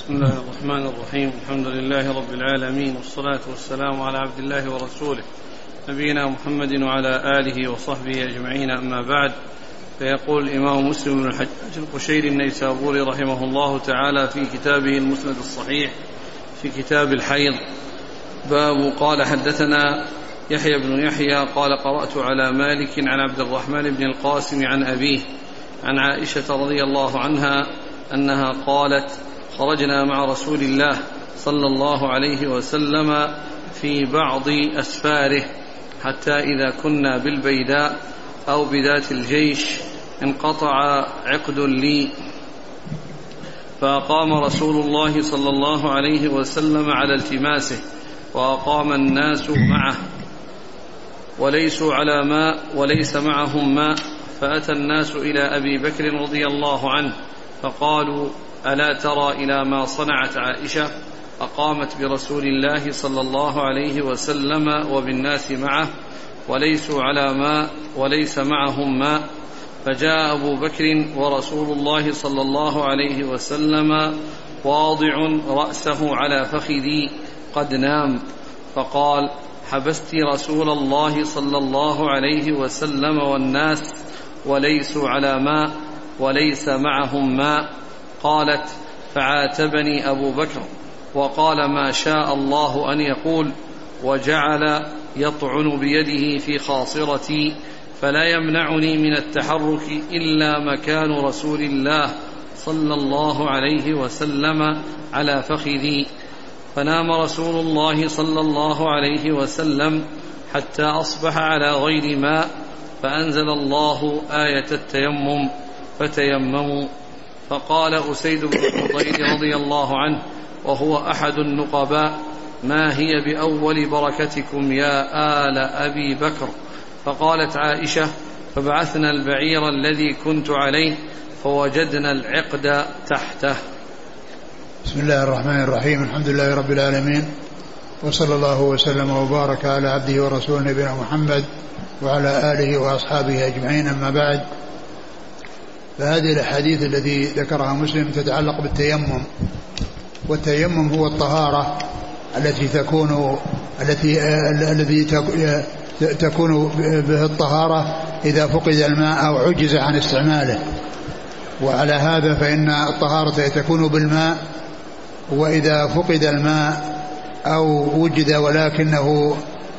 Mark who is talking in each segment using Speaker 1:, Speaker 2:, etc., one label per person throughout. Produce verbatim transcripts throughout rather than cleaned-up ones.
Speaker 1: بسم الله الرحمن الرحيم. الحمد لله رب العالمين، والصلاة والسلام على عبد الله ورسوله نبينا محمد وعلى آله وصحبه أجمعين، أما بعد. فيقول الإمام مسلم بن الحجاج القشيري النيسابوري رحمه الله تعالى في كتابه المسند الصحيح في كتاب الحيض: باب قال حدثنا يحيى بن يحيى قال قرأت على مالك عن عبد الرحمن بن القاسم عن أبيه عن عائشة رضي الله عنها أنها قالت: خرجنا مع رسول الله صلى الله عليه وسلم في بعض أسفاره حتى إذا كنا بالبيداء أو بذات الجيش انقطع عقد لي، فأقام رسول الله صلى الله عليه وسلم على التماسه، وأقام الناس معه وليسوا على ماء وليس معهم ماء، فأتى الناس إلى أبي بكر رضي الله عنه فقالوا: ألا ترى إلى ما صنعت عائشة؟ أقامت برسول الله صلى الله عليه وسلم وبالناس معه وليسوا على ماء وليس معهم ماء. فجاء أبو بكر ورسول الله صلى الله عليه وسلم واضع رأسه على فخذي قد نام، فقال: حبست رسول الله صلى الله عليه وسلم والناس وليسوا على ماء وليس معهم ماء. قالت: فعاتبني أبو بكر وقال: ما شاء الله أن يقول، وجعل يطعن بيده في خاصرتي، فلا يمنعني من التحرك إلا مكان رسول الله صلى الله عليه وسلم على فخذي. فنام رسول الله صلى الله عليه وسلم حتى أصبح على غير ماء، فأنزل الله آية التيمم فتيمموا. فقال أسيد بن حضير رضي الله عنه وهو أحد النقباء: ما هي بأول بركتكم يا آل أبي بكر؟ فقالت عائشة: فبعثنا البعير الذي كنت عليه فوجدنا العقد تحته.
Speaker 2: بسم الله الرحمن الرحيم. الحمد لله رب العالمين، وصلى الله وسلم وبارك على عبده ورسوله نبينا محمد وعلى آله وأصحابه أجمعين، أما بعد. فهذه الأحاديث التي ذكرها مسلم تتعلق بالتيمم، والتيمم هو الطهارة التي تكون التي الذي تكون به الطهارة إذا فقد الماء أو عجز عن استعماله. وعلى هذا فإن الطهارة تكون بالماء، وإذا فقد الماء أو وجد ولكنه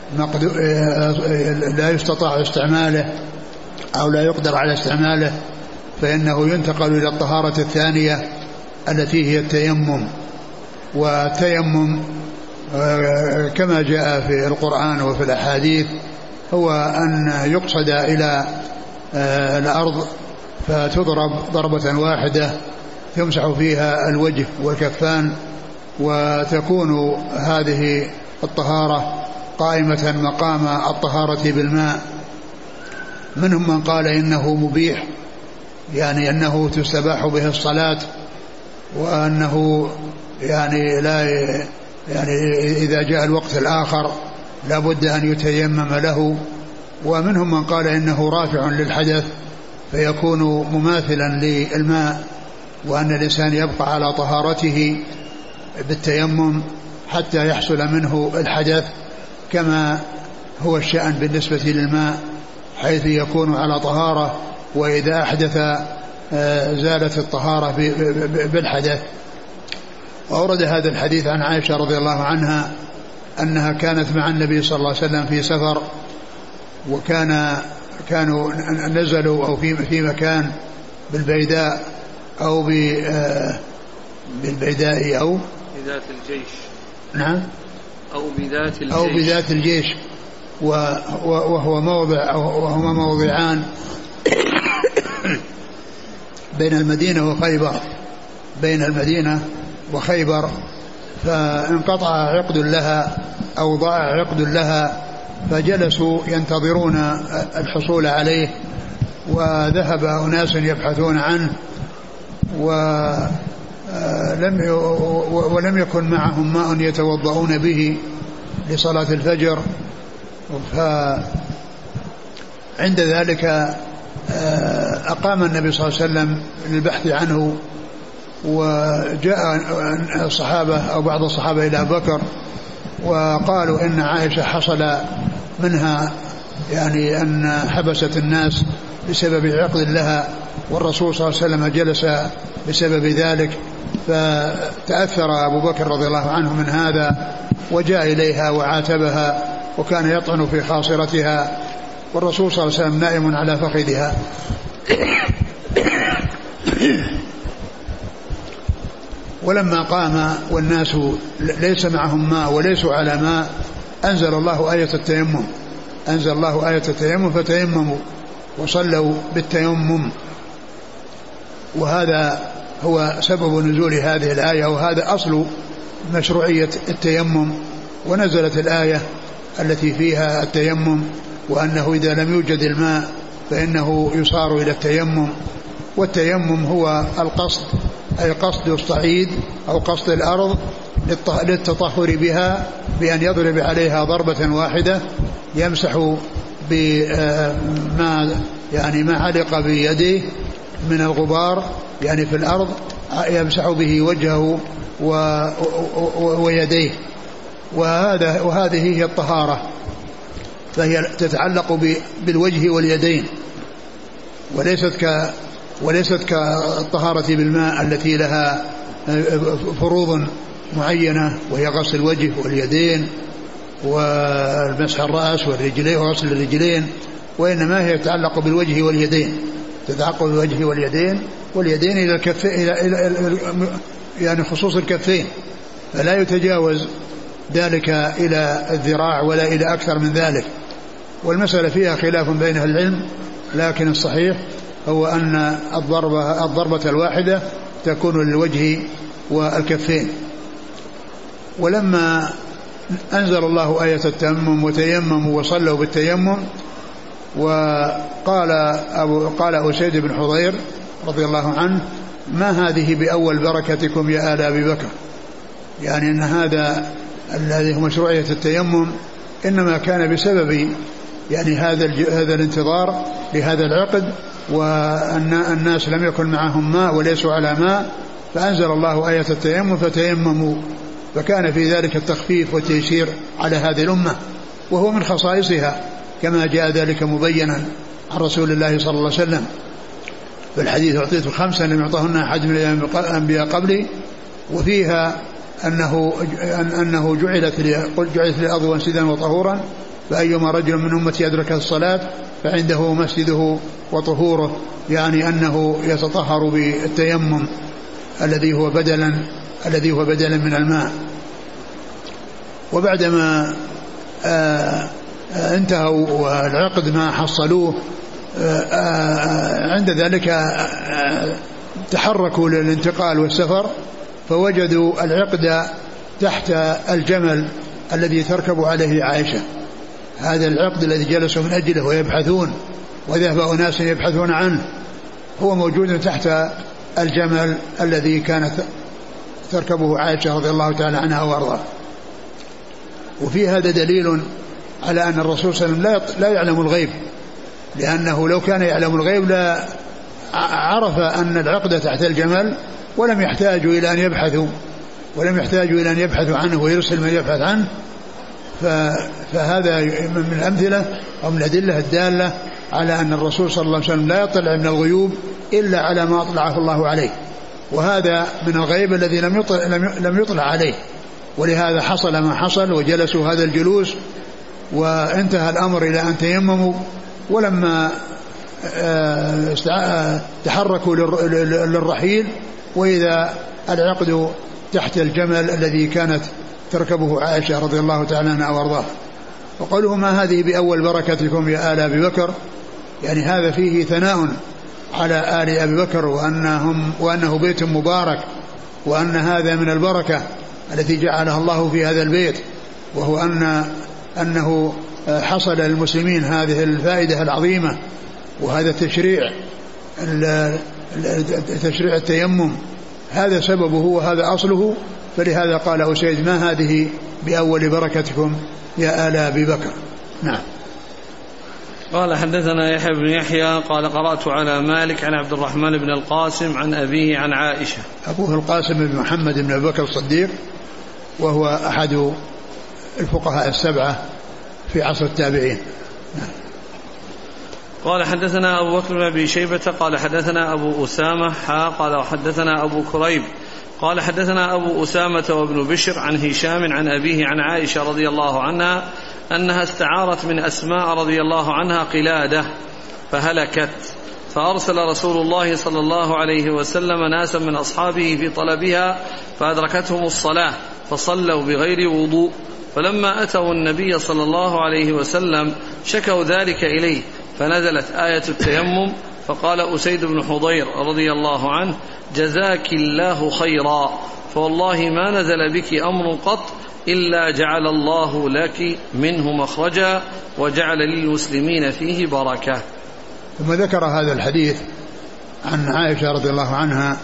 Speaker 2: لا يستطاع استعماله أو لا يقدر على استعماله فإنه ينتقل إلى الطهارة الثانية التي هي التيمم. والتيمم كما جاء في القرآن وفي الأحاديث هو أن يقصد إلى الأرض فتضرب ضربة واحدة يمسح فيها الوجه والكفان، وتكون هذه الطهارة قائمة مقام الطهارة بالماء. منهم من قال إنه مبيح، يعني أنه تستباح به الصلاة، وأنه يعني لا يعني إذا جاء الوقت الآخر لا بد أن يتيمم له. ومنهم من قال إنه رافع للحدث فيكون مماثلا للماء، وأن الإنسان يبقى على طهارته بالتيمم حتى يحصل منه الحدث، كما هو الشأن بالنسبة للماء حيث يكون على طهارة، وإذا أحدث زالت الطهارة بالحدث. وأورد هذا الحديث عن عائشة رضي الله عنها أنها كانت مع النبي صلى الله عليه وسلم في سفر، وكان كانوا نزلوا أو في في مكان بالبيداء أو بالبيداء أو
Speaker 1: بذات الجيش.
Speaker 2: نعم.
Speaker 1: أو بذات الجيش
Speaker 2: أو بذات الجيش وهو موضع وهما موضعان بين المدينة وخيبر بين المدينة وخيبر فانقطع عقد لها أو ضاع عقد لها، فجلسوا ينتظرون الحصول عليه، وذهب أناس يبحثون عنه ولم ولم يكن معهم ماء يتوضؤون به لصلاة الفجر. فعند ذلك أقام النبي صلى الله عليه وسلم للبحث عنه وجاء الصحابة أو بعض الصحابة إلى أبي بكر وقالوا إن عائشة حصل منها يعني أن حبست الناس بسبب عقد لها، والرسول صلى الله عليه وسلم جلس بسبب ذلك، فتأثر أبو بكر رضي الله عنه من هذا وجاء إليها وعاتبها، وكان يطعن في خاصرتها، والرسول صلى الله عليه وسلم نائم على فخذها. ولما قام والناس ليس معهم ماء وليسوا على ماء أنزل الله آية التيمم أنزل الله آية التيمم فتيمموا وصلوا بالتيمم. وهذا هو سبب نزول هذه الآية، وهذا أصل مشروعية التيمم. ونزلت الآية التي فيها التيمم، وأنه إذا لم يوجد الماء فإنه يصار إلى التيمم. والتيمم هو القصد، أي قصد الصعيد أو قصد الأرض للتطهر بها بأن يضرب عليها ضربة واحدة يمسح بما يعني ما علق بيديه من الغبار يعني في الأرض، يمسح به وجهه ويديه. وهذا وهذه هي الطهارة، فهي تتعلق بالوجه واليدين، وليست ك وليست كالطهارة بالماء التي لها فروض معينة، وهي غسل الوجه واليدين والمسح الرأس والرجلين وغسل الرجلين، وإنما هي تتعلق بالوجه واليدين، تتعلق بالوجه واليدين واليدين إلى الكفين، إلى إلى يعني خصوص الكفين، فلا يتجاوز ذلك إلى الذراع ولا إلى أكثر من ذلك. والمسألة فيها خلاف بين أهل العلم، لكن الصحيح هو أن الضربة, الضربة الواحدة تكون للوجه والكفين. ولما أنزل الله آية التيمم وتيمموا وصلوا بالتيمم، وقال أبو قال أسيد بن حضير رضي الله عنه: ما هذه بأول بركتكم يا آل أبي بكر؟ يعني أن هذا الذي هو مشروعية التيمم إنما كان بسبب يعني هذا هذا الانتظار لهذا العقد، وأن الناس لم يكن معهم ماء وليسوا على ماء، فأنزل الله آية التيمم فتيمموا، فكان في ذلك التخفيف والتيسير على هذه الأمة، وهو من خصائصها كما جاء ذلك مبينا عن رسول الله صلى الله عليه وسلم في الحديث: أعطيت خمسا لم يعطهن أحد من الأنبياء قبلي، وفيها أنه أنه جعلت جعلت للأرض وانسدا وطهورا، فأيما رجل من أمتي أدرك الصلاة فعنده مسجده وطهوره، يعني أنه يتطهر بالتيمم الذي هو بدلا الذي هو بدلا من الماء. وبعدما آآ آآ انتهوا والعقد ما حصلوه، عند ذلك تحركوا للانتقال والسفر، فوجدوا العقد تحت الجمل الذي تركب عليه عائشة. هذا العقد الذي جلسوا من أجله ويبحثون، وذهب أناس يبحثون عنه، هو موجود تحت الجمل الذي كانت تركبه عائشة رضي الله تعالى عنها وارضاه. وفي هذا دليل على أن الرسول صلى الله عليه وسلم لا يعلم الغيب، لأنه لو كان يعلم الغيب لا عرف أن العقد تحت الجمل، ولم يحتاجوا إلى أن يبحثوا ولم يحتاجوا إلى أن يبحثوا عنه ويرسل من يبحث عنه. فهذا من الأمثلة أو من الأدلة الدالة على أن الرسول صلى الله عليه وسلم لا يطلع من الغيوب إلا على ما أطلعه الله عليه، وهذا من الغيب الذي لم يطلع, لم يطلع عليه، ولهذا حصل ما حصل وجلسوا هذا الجلوس، وانتهى الأمر إلى أن تيمموا. ولما تحركوا للرحيل وإذا العقد تحت الجمل الذي كانت تركبه عائشة رضي الله تعالى عنها وارضاه. وقالوا: ما هذه بأول بركتكم يا آل أبي بكر؟ يعني هذا فيه ثناء على آل أبي بكر، وأنهم وأنه بيت مبارك، وأن هذا من البركة التي جعلها الله في هذا البيت، وهو أن أنه حصل للمسلمين هذه الفائدة العظيمة، وهذا التشريع تشريع التيمم هذا سببه وهذا أصله. فلهذا قال أسيد: ما هذه بأول بركتكم يا آل أبي بكر؟ نعم.
Speaker 1: قال حدثنا يحيى بن يحيى قال قرأت على مالك عن عبد الرحمن بن القاسم عن أبيه عن عائشة.
Speaker 2: أبوه القاسم بن محمد بن أبي بكر الصديق وهو أحد الفقهاء السبعة في عصر التابعين.
Speaker 1: قال حدثنا أبو بكر بن أبي شيبة قال حدثنا أبو أسامة حا قال حدثنا أبو كريب قال حدثنا أبو أسامة وابن بشر عن هشام عن أبيه عن عائشة رضي الله عنها أنها استعارت من أسماء رضي الله عنها قلادة فهلكت، فأرسل رسول الله صلى الله عليه وسلم ناسا من أصحابه في طلبها فأدركتهم الصلاة فصلوا بغير وضوء، فلما أتوا النبي صلى الله عليه وسلم شكوا ذلك إليه فنزلت آية التيمم، فقال أسيد بن حضير رضي الله عنه جزاك الله خيرا، فوالله ما نزل بك أمر قط إلا جعل الله لك منه مخرجا وجعل للمسلمين فيه بركة.
Speaker 2: ثم ذكر هذا الحديث عن عائشة رضي الله عنها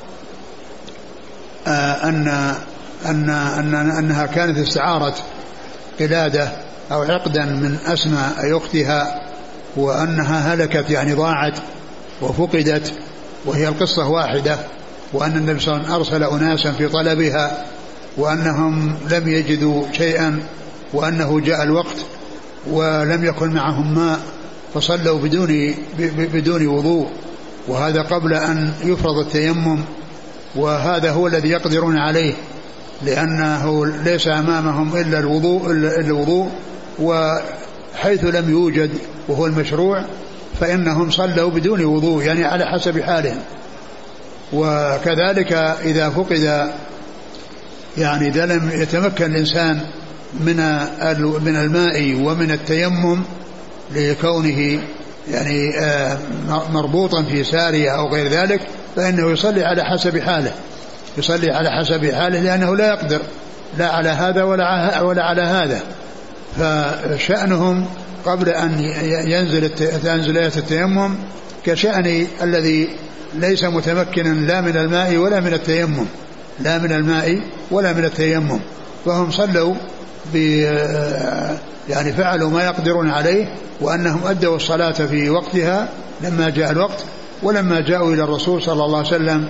Speaker 2: أن أن أن أنها كانت استعارت قلادة أو عقدا من أسماء أختها وأنها هلكت يعني ضاعت وفقدت، وهي القصة واحدة، وأن النبي صلى الله عليه وسلم أرسل أناسا في طلبها وأنهم لم يجدوا شيئا وأنه جاء الوقت ولم يكن معهم ماء فصلوا بدون بدون وضوء، وهذا قبل أن يفرض التيمم، وهذا هو الذي يقدرون عليه لأنه ليس أمامهم إلا الوضوء إلا الوضوء وحيث لم يوجد وهو المشروع فإنهم صلوا بدون وضوء يعني على حسب حالهم. وكذلك إذا فقد يعني إذا لم يتمكن الإنسان من من الماء ومن التيمم لكونه يعني مربوطا في سارية أو غير ذلك فإنه يصلي على حسب حاله يصلي على حسب حاله لأنه لا يقدر لا على هذا ولا ولا على هذا. فشأنهم قبل أن ينزل تنزل آية التيمم كشأن الذي ليس متمكنا لا من الماء ولا من التيمم لا من الماء ولا من التيمم، فهم صلوا ب يعني فعلوا ما يقدرون عليه، وأنهم أدوا الصلاة في وقتها لما جاء الوقت، ولما جاءوا إلى الرسول صلى الله عليه وسلم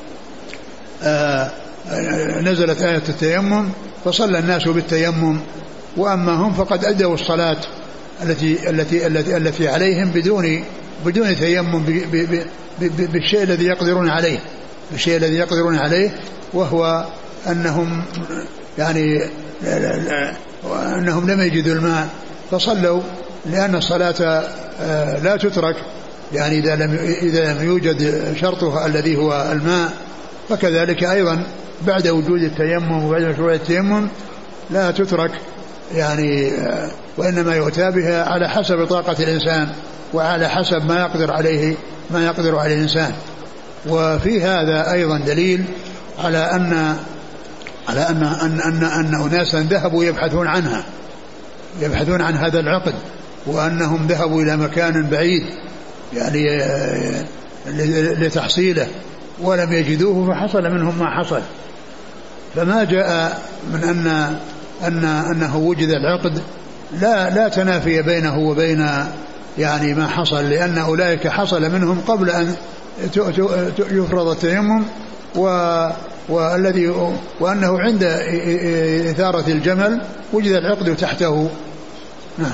Speaker 2: نزلت آية التيمم فصلى الناس بالتيمم، وأما هم فقد أدوا الصلاة التي التي التي التي عليهم بدون بدون تيمم بالشيء الذي يقدرون عليه بالشيء الذي يقدرون عليه وهو أنهم يعني أنهم لم يجدوا الماء فصلوا، لأن الصلاة لا تترك يعني إذا لم إذا لم يوجد شرطها الذي هو الماء، فكذلك أيضا بعد وجود التيمم وبعد وجود التيمم لا تترك يعني، وإنما يؤتى بها على حسب طاقة الإنسان وعلى حسب ما يقدر عليه ما يقدر عليه الإنسان. وفي هذا أيضا دليل على أن على أن أن أن, أن أناسا ذهبوا يبحثون عنها يبحثون عن هذا العقد، وأنهم ذهبوا إلى مكان بعيد يعني لتحصيله ولم يجدوه فحصل منهم ما حصل. فما جاء من أن أن أنه وجد العقد لا لا تنافي بينه وبين يعني ما حصل، لأن أولئك حصل منهم قبل أن يفرض التيمم، والذي وأنه عند إثارة الجمل وجد العقد تحته. نعم.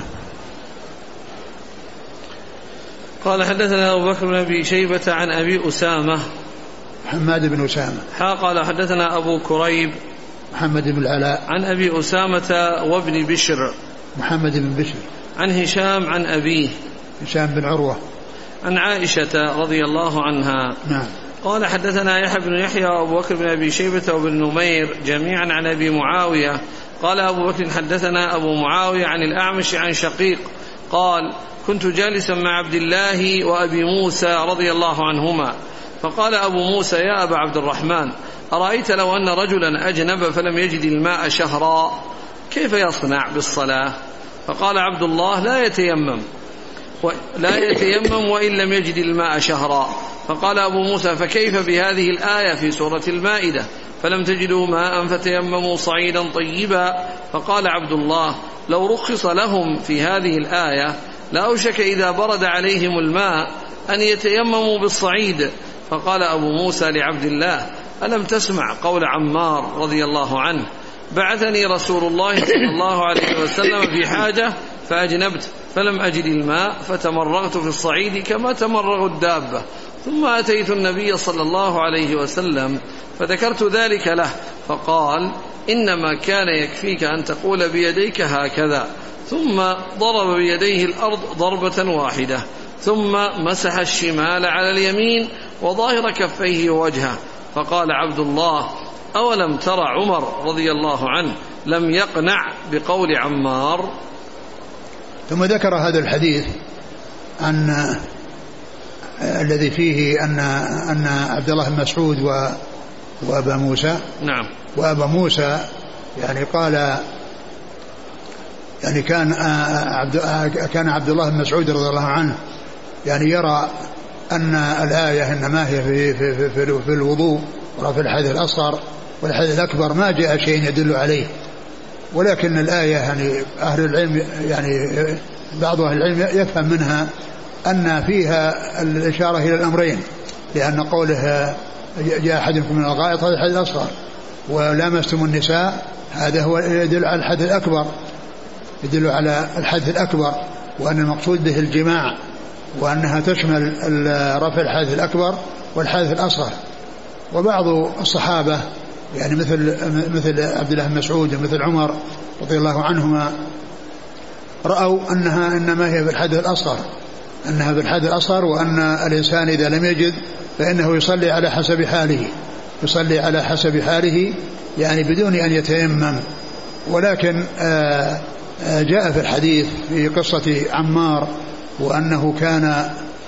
Speaker 1: قال حدثنا أبو بكر بن أبي شيبة عن أبي أسامة
Speaker 2: محمد بن أسامة
Speaker 1: حا قال حدثنا أبو كريب
Speaker 2: محمد بن العلاء
Speaker 1: عن أبي أسامة وابن بشر
Speaker 2: محمد بن بشر
Speaker 1: عن هشام عن أبيه
Speaker 2: هشام بن عروة
Speaker 1: عن عائشة رضي الله عنها.
Speaker 2: نعم.
Speaker 1: قال حدثنا يحيى بن يحيى وأبو بكر بن أبي شيبة وابن نمير جميعا عن أبي معاوية قال أبو بكر حدثنا أبو معاوية عن الأعمش عن شقيق قال كنت جالسا مع عبد الله وأبي موسى رضي الله عنهما، فقال أبو موسى يا أبا عبد الرحمن أرأيت لو أن رجلا أجنب فلم يجد الماء شهرا كيف يصنع بالصلاة؟ فقال عبد الله لا يتيمم لا يتيمم وإن لم يجد الماء شهرا. فقال أبو موسى فكيف بهذه الآية في سورة المائدة فلم تجدوا ماء فتيمموا صعيدا طيبا؟ فقال عبد الله لو رخص لهم في هذه الآية لأوشك إذا برد عليهم الماء أن يتيمموا بالصعيد. فقال أبو موسى لعبد الله: ألم تسمع قول عمار رضي الله عنه: بعثني رسول الله صلى الله عليه وسلم في حاجة فأجنبت فلم أجد الماء فتمرغت في الصعيد كما تمرغ الدابة، ثم أتيت النبي صلى الله عليه وسلم فذكرت ذلك له فقال: إنما كان يكفيك أن تقول بيديك هكذا، ثم ضرب بيديه الأرض ضربة واحدة، ثم مسح الشمال على اليمين وظاهر كفيه ووجهه. فقال عبد الله: أولم ترى عمر رضي الله عنه لم يقنع بقول عمار؟
Speaker 2: ثم ذكر هذا الحديث أن الذي فيه أن أن عبد الله بن مسعود و وأبا موسى
Speaker 1: نعم
Speaker 2: وأبا موسى يعني قال يعني كان عبد كان عبد الله بن مسعود رضي الله عنه يعني يرى أن الآية إنما هي في في في, في الوضوء وفي الحدث الأصغر والحدث الأكبر ما جاء شيء يدل عليه، ولكن الآية يعني أهل العلم يعني بعض أهل العلم يفهم منها أن فيها الإشارة إلى الأمرين، لأن قوله جاء أحدكم من الغائط هذا الحدث الأصغر، ولامستم النساء هذا هو يدل على الحدث الأكبر، يدل على الحدث الأكبر، وأن المقصود به الجماع، وأنها تشمل رفع الحدث الأكبر والحدث الأصغر. وبعض الصحابة يعني مثل مثل عبد الله بن مسعود ومثل عمر رضي الله عنهما رأوا أنها إنما هي بالحدث الأصغر، أنها بالحدث الأصغر، وأن الإنسان إذا لم يجد فإنه يصلي على حسب حاله، يصلي على حسب حاله يعني بدون أن يتيمم. ولكن جاء في الحديث في قصة عمار وأنه كان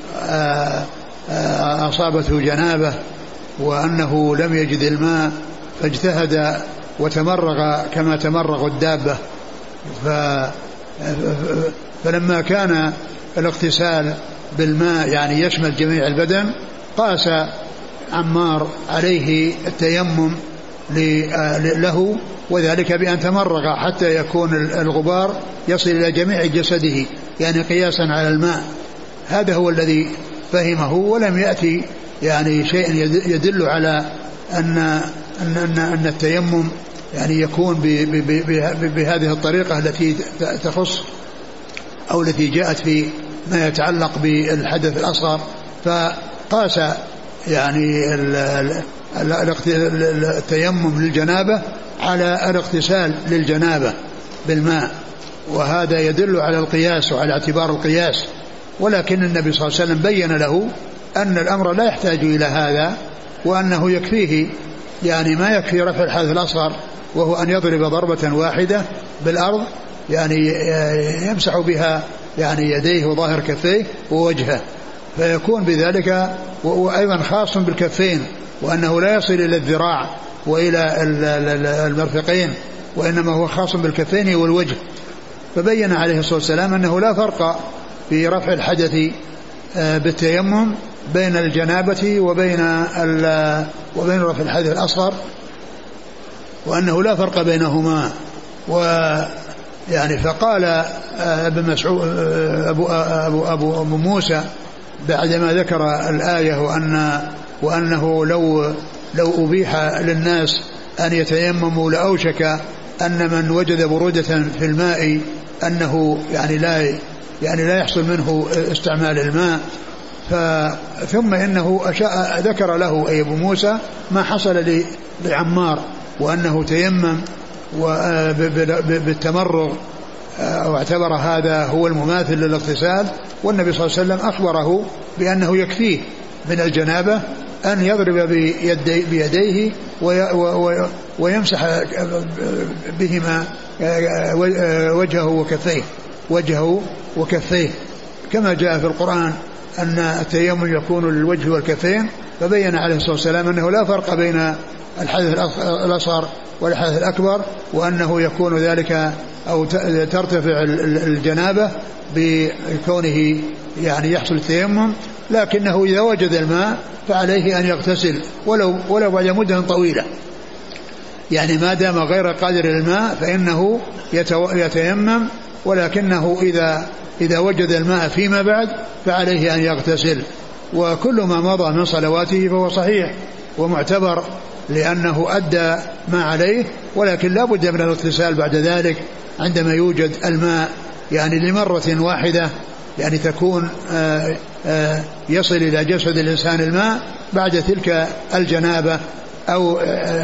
Speaker 2: أصابته جنابة وأنه لم يجد الماء فاجتهد وتمرغ كما تمرغ الدابة، فلما كان الاغتسال بالماء يعني يشمل جميع البدن قاس عمار عليه التيمم له، وذلك بأن تمرغ حتى يكون الغبار يصل إلى جميع جسده يعني قياسا على الماء. هذا هو الذي فهمه، ولم يأتي يعني شيء يدل على أن أن أن, أن التيمم يعني يكون بهذه الطريقة التي تخص أو التي جاءت في ما يتعلق بالحدث الأصغر، فقاس يعني التيمم للجنابة على الاغتسال للجنابة بالماء، وهذا يدل على القياس وعلى اعتبار القياس. ولكن النبي صلى الله عليه وسلم بين له أن الأمر لا يحتاج إلى هذا، وأنه يكفيه يعني ما يكفي رفع الحدث الأصغر وهو أن يضرب ضربة واحدة بالأرض يعني يمسح بها يعني يديه وظاهر كفيه ووجهه، فيكون بذلك وأيضا خاص بالكفين، وأنه لا يصل إلى الذراع وإلى المرفقين، وإنما هو خاص بالكفين والوجه. فبين عليه الصلاة والسلام أنه لا فرق في رفع الحدث بالتيمم بين الجنابة وبين وبين رفع الحدث الأصغر، وأنه لا فرق بينهما. ويعني فقال ابن مسعود أبو, أبو, أبو, أبو موسى بعدما ذكر الآية وأن وأنه لو لو أبيح للناس أن يتيمموا لأوشك أن من وجد برودة في الماء أنه يعني لا يعني لا يحصل منه استعمال الماء. ثم إنه أشاء ذكر له أي أبو موسى ما حصل لعمار، وأنه تيمم بالتمرغ واعتبر هذا هو المماثل للاغتسال، والنبي صلى الله عليه وسلم أخبره بأنه يكفيه من الجنابة أن يضرب بيدي بيديه ويمسح بهما وجهه وكفيه وجهه وكفيه كما جاء في القرآن أن التيمم يكون للوجه والكفين. فبين عليه الصلاة والسلام أنه لا فرق بين الحدث الأصغر والحدث الأكبر، وأنه يكون ذلك أو ترتفع الجنابة بكونه يعني يحصل التيمم، لكنه إذا وجد الماء فعليه أن يغتسل ولو ولو بعد مدة طويلة، يعني ما دام غير قادر الماء فإنه يتيمم، ولكنه إذا إذا وجد الماء فيما بعد فعليه أن يغتسل. وكل ما مضى من صلواته فهو صحيح ومعتبر لأنه أدى ما عليه، ولكن لا بد من الاغتسال بعد ذلك عندما يوجد الماء يعني لمرة واحدة، يعني تكون آآ آآ يصل إلى جسد الإنسان الماء بعد تلك الجنابة أو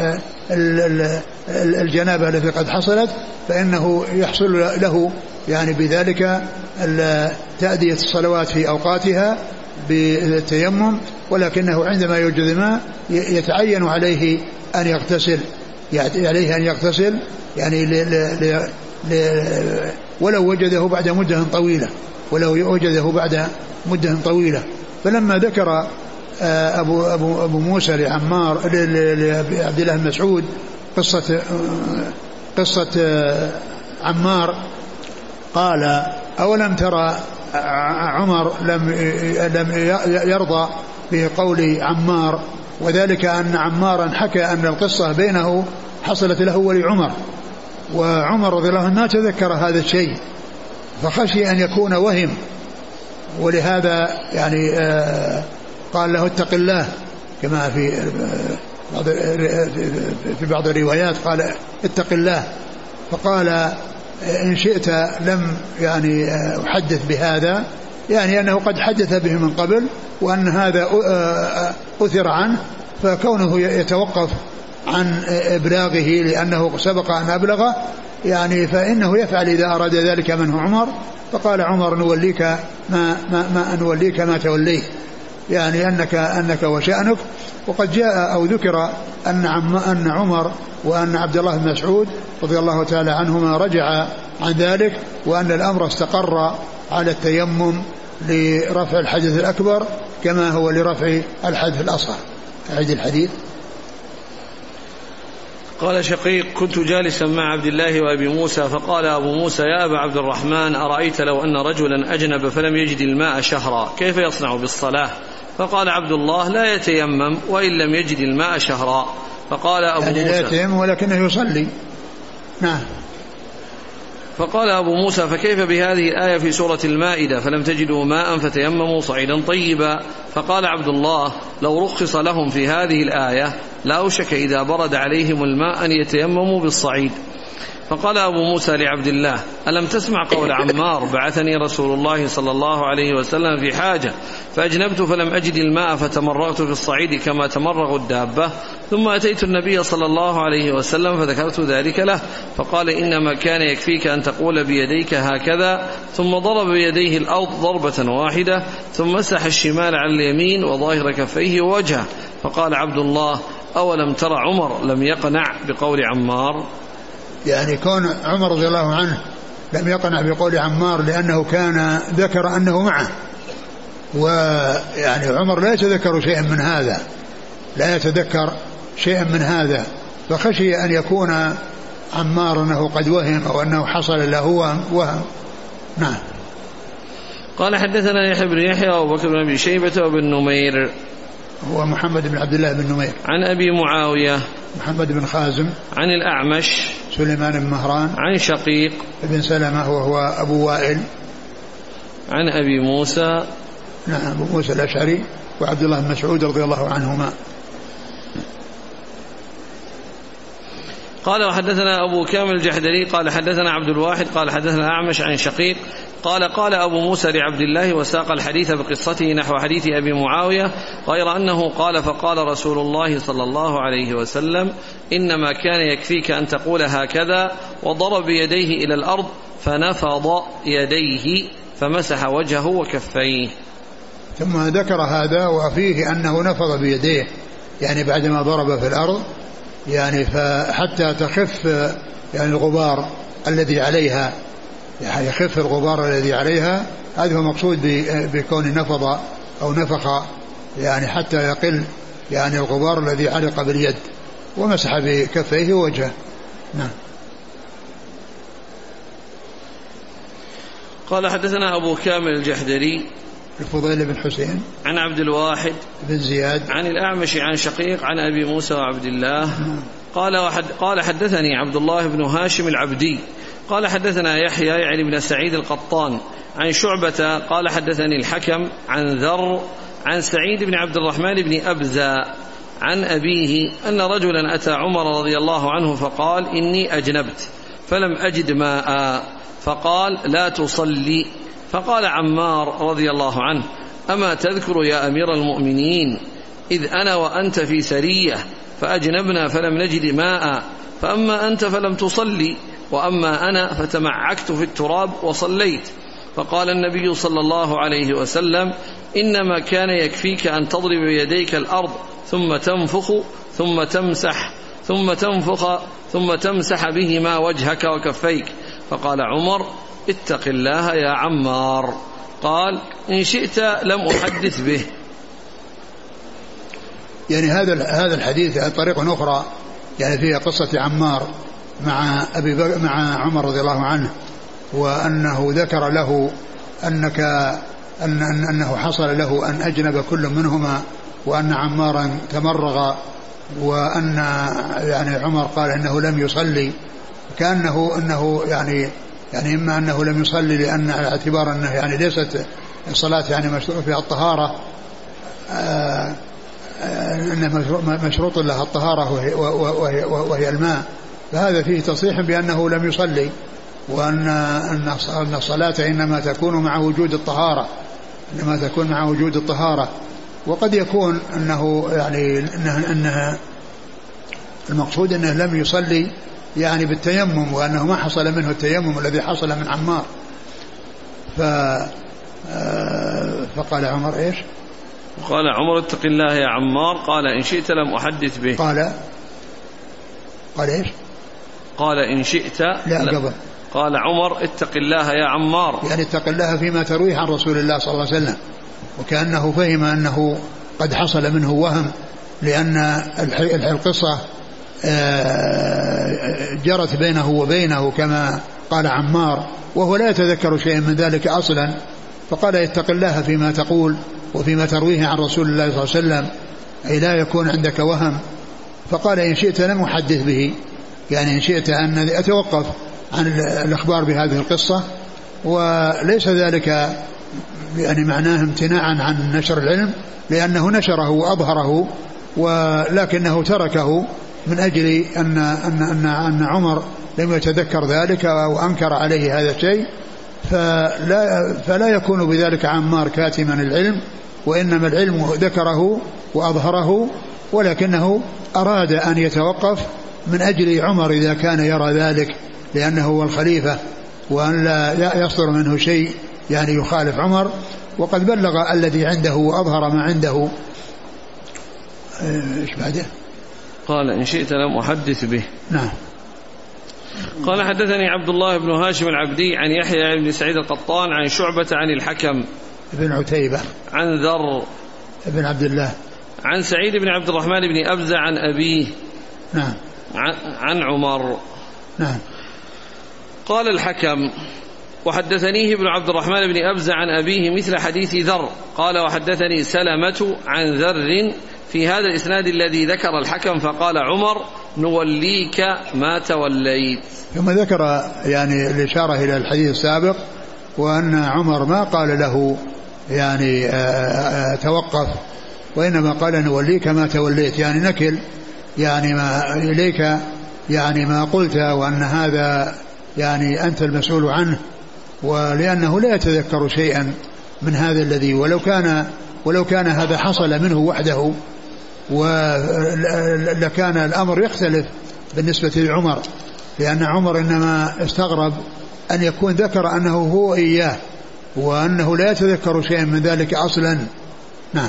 Speaker 2: الجنابة التي قد حصلت، فإنه يحصل له يعني بذلك تأدية الصلوات في أوقاتها بالتيمم، ولكنه عندما يوجد الماء يتعين عليه أن يغتسل، عليه أن يغتسل يعني ل ل ل ولو وجده بعد مدة طويلة ولو وجده بعد مدة طويلة. فلما ذكر أبو, أبو, أبو موسى لعمار لعبد الله بن مسعود قصة, قصة عمار قال أولم ترى عمر لم, لم يرضى بقول عمار، وذلك أن عمارا حكى أن القصة بينه حصلت له ولعمر، وعمر رضي الله عنه ما تذكر هذا الشيء فخشي أن يكون وهم، ولهذا يعني آه قال له اتق الله كما في بعض في بعض الروايات قال اتق الله، فقال إن شئت لم يعني أحدث بهذا، يعني أنه قد حدث به من قبل وأن هذا أثر عنه، فكونه يتوقف عن إبلاغه لأنه سبق أن أبلغه يعني فإنه يفعل إذا أراد ذلك منه عمر. فقال عمر نوليك ما, ما, ما نوليك ما توليت، يعني أنك, أنك وشأنك. وقد جاء أو ذكر أن, عم أن عمر وأن عبد الله بن مسعود رضي الله تعالى عنهما رجع عن ذلك، وأن الأمر استقر على التيمم لرفع الحدث الأكبر كما هو لرفع الحدث الأصغر. أعيد الحديث.
Speaker 1: قال شقيق كنت جالسا مع عبد الله وأبي موسى فقال أبو موسى يا أبا عبد الرحمن أرأيت لو أن رجلا أجنب فلم يجد الماء شهرا كيف يصنع بالصلاة؟ فقال عبد الله لا يتيمم وإن لم يجد الماء شهرا. فقال أبو
Speaker 2: يعني
Speaker 1: موسى
Speaker 2: لا يتيمم ولكنه يصلي. نعم.
Speaker 1: فقال أبو موسى فكيف بهذه الآية في سورة المائدة فلم تجدوا ماء فتيمموا صعيدا طيبا؟ فقال عبد الله لو رخص لهم في هذه الآية لأوشك إذا برد عليهم الماء أن يتيمموا بالصعيد. فقال أبو موسى لعبد الله ألم تسمع قول عمار بعثني رسول الله صلى الله عليه وسلم في حاجة فأجنبت فلم أجد الماء فتمرغت في الصعيد كما تمرغ الدابة، ثم أتيت النبي صلى الله عليه وسلم فذكرت ذلك له فقال إنما كان يكفيك أن تقول بيديك هكذا، ثم ضرب بيديه الأرض ضربة واحدة ثم مسح الشمال على اليمين وظاهر كفيه ووجهه. فقال عبد الله أولم ترى عمر لم يقنع بقول عمار؟
Speaker 2: يعني كون عمر رضي الله عنه لم يقنع بقول عمار لأنه كان ذكر أنه معه، ويعني عمر لا يتذكر شيئا من هذا لا يتذكر شيئا من هذا فخشي أن يكون عمار أنه قد وهم أو أنه حصل له وهم. نعم.
Speaker 1: قال حدثنا يحيى بن يحيى وأبو بكر بن أبي شيبة وابن نمير
Speaker 2: هو محمد بن عبد الله بن نمير
Speaker 1: عن أبي معاوية
Speaker 2: محمد بن خازم
Speaker 1: عن الأعمش
Speaker 2: سليمان بن مهران
Speaker 1: عن شقيق
Speaker 2: ابن سلمة وهو أبو وائل
Speaker 1: عن أبي موسى
Speaker 2: نعم أبو موسى الأشعري وعبد الله بن مسعود رضي الله عنهما.
Speaker 1: قال وحدثنا أبو كامل الجحدري قال حدثنا عبد الواحد قال حدثنا أعمش عن شقيق قال قال أبو موسى لعبد الله وساق الحديث بقصته نحو حديث أبي معاوية غير أنه قال فقال رسول الله صلى الله عليه وسلم إنما كان يكفيك أن تقول هكذا، وضرب يديه إلى الأرض فنفض يديه فمسح وجهه وكفيه.
Speaker 2: ثم ذكر هذا وفيه أنه نفض بيديه يعني بعدما ضرب في الأرض يعني فحتى تخف يعني الغبار الذي عليها، يعني يخف الغبار الذي عليها، هذا هو مقصود بكون نفض أو نفخ يعني حتى يقل يعني الغبار الذي علق باليد، ومسح بكفيه وجهه. نعم.
Speaker 1: قال حدثنا أبو كامل الجحدري
Speaker 2: الفضيل بن حسين
Speaker 1: عن عبد الواحد
Speaker 2: بن زياد
Speaker 1: عن الأعمش عن شقيق عن أبي موسى وعبد الله قال وحد قال حدثني عبد الله بن هاشم العبدي قال حدثنا يحيى يعني بن سعيد القطان عن شعبة قال حدثني الحكم عن ذر عن سعيد بن عبد الرحمن بن أبزة عن أبيه أن رجلا أتى عمر رضي الله عنه فقال إني أجنبت فلم أجد ماء فقال لا تصلي. فقال عمار رضي الله عنه أما تذكر يا أمير المؤمنين إذ أنا وأنت في سرية فأجنبنا فلم نجد ماء، فأما أنت فلم تصلي وأما أنا فتمعكت في التراب وصليت. فقال النبي صلى الله عليه وسلم إنما كان يكفيك أن تضرب بيديك الأرض ثم تنفخ ثم تمسح ثم تنفخ ثم تمسح بهما وجهك وكفيك. فقال عمر اتق الله يا عمار. قال إن شئت لم أحدث به.
Speaker 2: يعني هذا هذا الحديث طريقة أخرى يعني فيها قصة عمار مع أبي بكر مع عمر رضي الله عنه، وأنه ذكر له أنك أن أنه حصل له أن أجنب كل منهما وأن عمارا تمرغ، وأن يعني عمر قال إنه لم يصلي، كأنه أنه يعني يعني إما أنه لم يصلي لأن اعتبار أنه يعني ليست الصلاة يعني مشروع فيها الطهارة، أنه مشروط لها الطهارة وهي, وهي, وهي الماء، فهذا فيه تصريح بأنه لم يصلي، وأن أن الصلاة إنما تكون مع وجود الطهارة إنما تكون مع وجود الطهارة. وقد يكون أنه يعني أنه, أنه المقصود أنه لم يصلي يعني بالتيمم، وأنه ما حصل منه التيمم الذي حصل من عمار. ف فقال عمر إيش؟
Speaker 1: قال عمر اتق الله يا عمار. قال إن شئت لم أحدث به.
Speaker 2: قال قال إيش؟
Speaker 1: قال إن شئت
Speaker 2: لا قبل.
Speaker 1: قال عمر اتق الله يا عمار،
Speaker 2: يعني اتق الله فيما ترويه عن رسول الله صلى الله عليه وسلم، وكأنه فهم أنه قد حصل منه وهم، لأن القصة جرت بينه وبينه كما قال عمار، وهو لا يتذكر شيئا من ذلك أصلا، فقال اتق الله فيما تقول وفيما ترويه عن رسول الله صلى الله عليه وسلم، أي لا يكون عندك وهم. فقال إن شئت لم أحدث به، يعني إن شئت أن أتوقف عن الأخبار بهذه القصة، وليس ذلك يعني معناه امتناعا عن نشر العلم، لأنه نشره وأظهره، ولكنه تركه من أجل أن, أن, أن, أن عمر لم يتذكر ذلك وأنكر عليه هذا الشيء، فلا, فلا يكون بذلك عمار كاتما العلم، وإنما العلم ذكره وأظهره، ولكنه أراد أن يتوقف من أجل عمر إذا كان يرى ذلك، لأنه هو الخليفة، وأن لا يصدر منه شيء يعني يخالف عمر، وقد بلغ الذي عنده وأظهر ما عنده. إيش بعده؟
Speaker 1: قال إن شئت لم أحدث به.
Speaker 2: نعم.
Speaker 1: قال حدثني عبد الله بن هاشم العبدي عن يحيى بن سعيد القطان عن شعبة عن الحكم
Speaker 2: بن عتيبة
Speaker 1: عن ذر
Speaker 2: بن عبد الله
Speaker 1: عن سعيد بن عبد الرحمن بن أبزة عن أبيه
Speaker 2: نعم
Speaker 1: عن عمر.
Speaker 2: نعم.
Speaker 1: قال الحكم وحدثنيه ابن عبد الرحمن بن أبزة عن أبيه مثل حديث ذر. قال وحدثني سلمة عن ذر في هذا الإسناد الذي ذكر الحكم، فقال عمر نوليك ما توليت.
Speaker 2: ثم ذكر يعني الإشارة إلى الحديث السابق، وأن عمر ما قال له يعني توقف، وإنما قال نوليك ما توليت، يعني نكل يعني ما إليك يعني ما قلت، وأن هذا يعني أنت المسؤول عنه، ولأنه لا يتذكر شيئا من هذا الذي ولو كان ولو كان هذا حصل منه وحده ولكان الأمر يختلف بالنسبة لعمر، لأن عمر إنما استغرب أن يكون ذكر أنه هو إياه، وأنه لا يتذكر شيئا من ذلك أصلا. نعم.